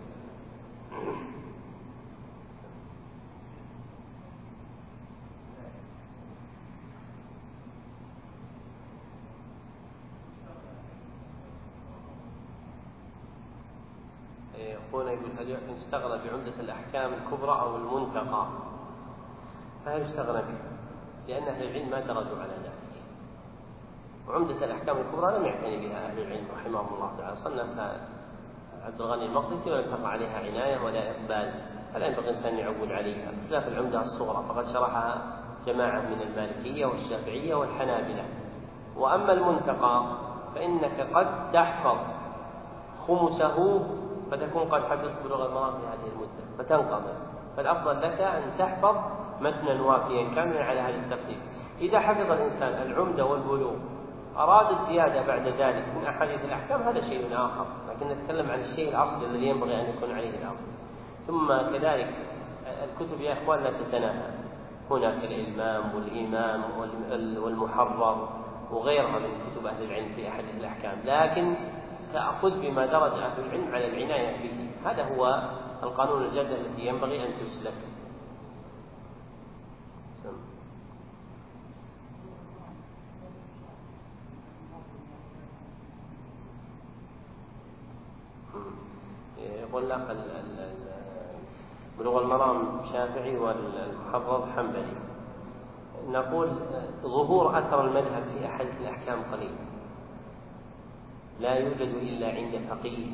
يقول هل يستغنى بعمدة الأحكام الكبرى أو المنتقى؟ فهل يستغنى به؟ لأن أهل العلم ما درجوا على ذلك، وعمدة الأحكام الكبرى لم يعتني بها أهل العلم رحمهم الله تعالى، صنفها عبد الغني المقدسي ولم تقع عليها عناية ولا إقبال، فلا ينبغي الإنسان يعول عليها، بخلاف العمدة الصغرى فقد شرحها جماعة من المالكية والشافعية والحنابلة. وأما المنتقى فإنك قد تحفظ خمسه فتكون قد حفظت بلوغ المرام في هذه المدة فتنقضي، فالأفضل لك أن تحفظ متنا وافيا كاملا على هذا الترتيب. إذا حفظ الإنسان العمدة والبلوغ أراد الزيادة بعد ذلك من أحاديث الأحكام هذا شيء آخر، لكن نتكلم عن الشيء الأصلي الذي ينبغي أن يكون عليه الأمر. ثم كذلك الكتب يا إخوان لا تتناهى، هناك الإلمام والإمام والمحرر وغيرها من كتب أهل العلم في أحاديث الأحكام، لكن تأخذ بما درج أهل العلم على العناية به. هذا هو القانون الجادة التي ينبغي أن تسلك. يقول لك بلوغ المرام شافعي والمحرر حنبلي، نقول ظهور أثر المذهب في أحد الأحكام قليل، لا يوجد إلا عند فقيه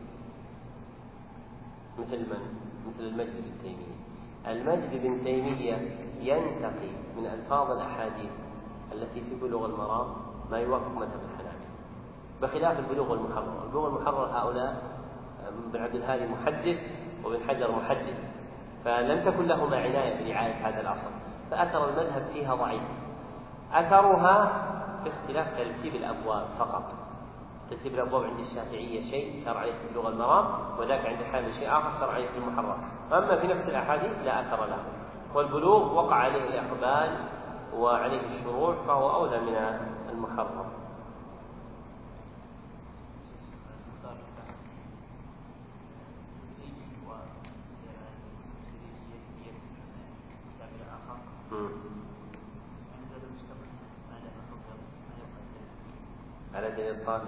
مثل من؟ مثل المجد بن تيمية. المجد بن تيمية ينتقي من ألفاظ الأحاديث التي في بلوغ المرام ما يوافق مذهب الحنابلة، بخلاف البلوغ المحرر. البلوغ المحرر هؤلاء بن عبد الهادي محدث وابن حجر محدث، فلم تكن لهما عناية برعاية هذا الأصل، فأثر المذهب فيها ضعيف. أثرها في اختلاف ترتيب الأبواب فقط. ترتيب الأبواب عند الشافعية شيء صار عليه في بلوغ المرام، وذاك عند الحنابلة شيء آخر صار عليه في المحرر. أما في نفس الأحاديث لا أثر له، والبلوغ وقع عليه الإقبال وعليه الشروع، فهو أولى من المحرر. على دليل الطالب.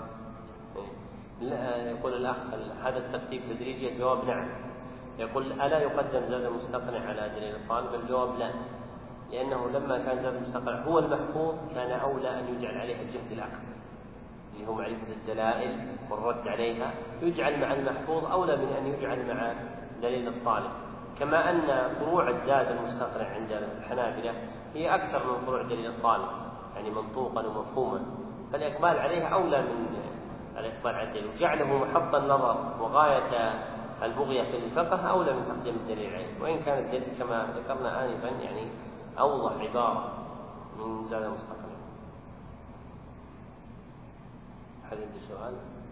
يقول الأخ هذا الترتيب تدريجي؟ الجواب نعم. يقول ألا يقدم زاد المستقنع على دليل الطالب؟ الجواب لا، لأنه لما كان زاد المستقنع هو المحفوظ كان أولى أن يجعل عليه الجهد الأكبر، اللي هو معرفة الدلائل والرد عليها، يجعل مع المحفوظ أولى من أن يجعل مع دليل الطالب. كما أن فروع الزاد المستقنع عند الحنابلة هي أكثر من فروع دليل الطالب، يعني منطوقا ومفهوما، فالإقبال عليها أولى من الإقبال على الدليل، وجعله محط النظر وغاية البغية في الفقه أولى من تقديم الدليل عليه، وإن كان الدليل كما ذكرنا آنفا يعني أوضح عبارة من زاد المستقنع. هل عندي سؤال؟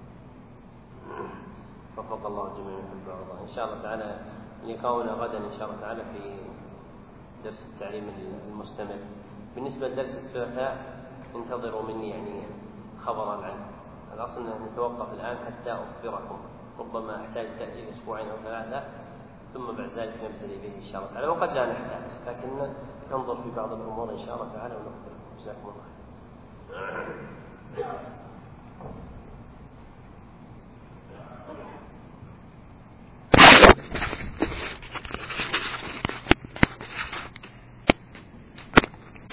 وفق الله الجميع ويحب بعضه. إن شاء الله تعالى لقاؤنا غدا إن شاء الله تعالى في درس التعليم المستمر. بالنسبة لدرس الثلاثاء انتظروا مني يعني خبرا عنه. الأصل أن نتوقف الآن حتى أخبركم، ربما أحتاج تأجيل أسبوعين أو ثلاثة، ثم بعد ذلك نبتدي به إن شاء الله تعالى، وقد لا نحتاج، لكن ننظر في بعض الأمور إن شاء الله تعالى ونخبركم. جزاكم الله خير.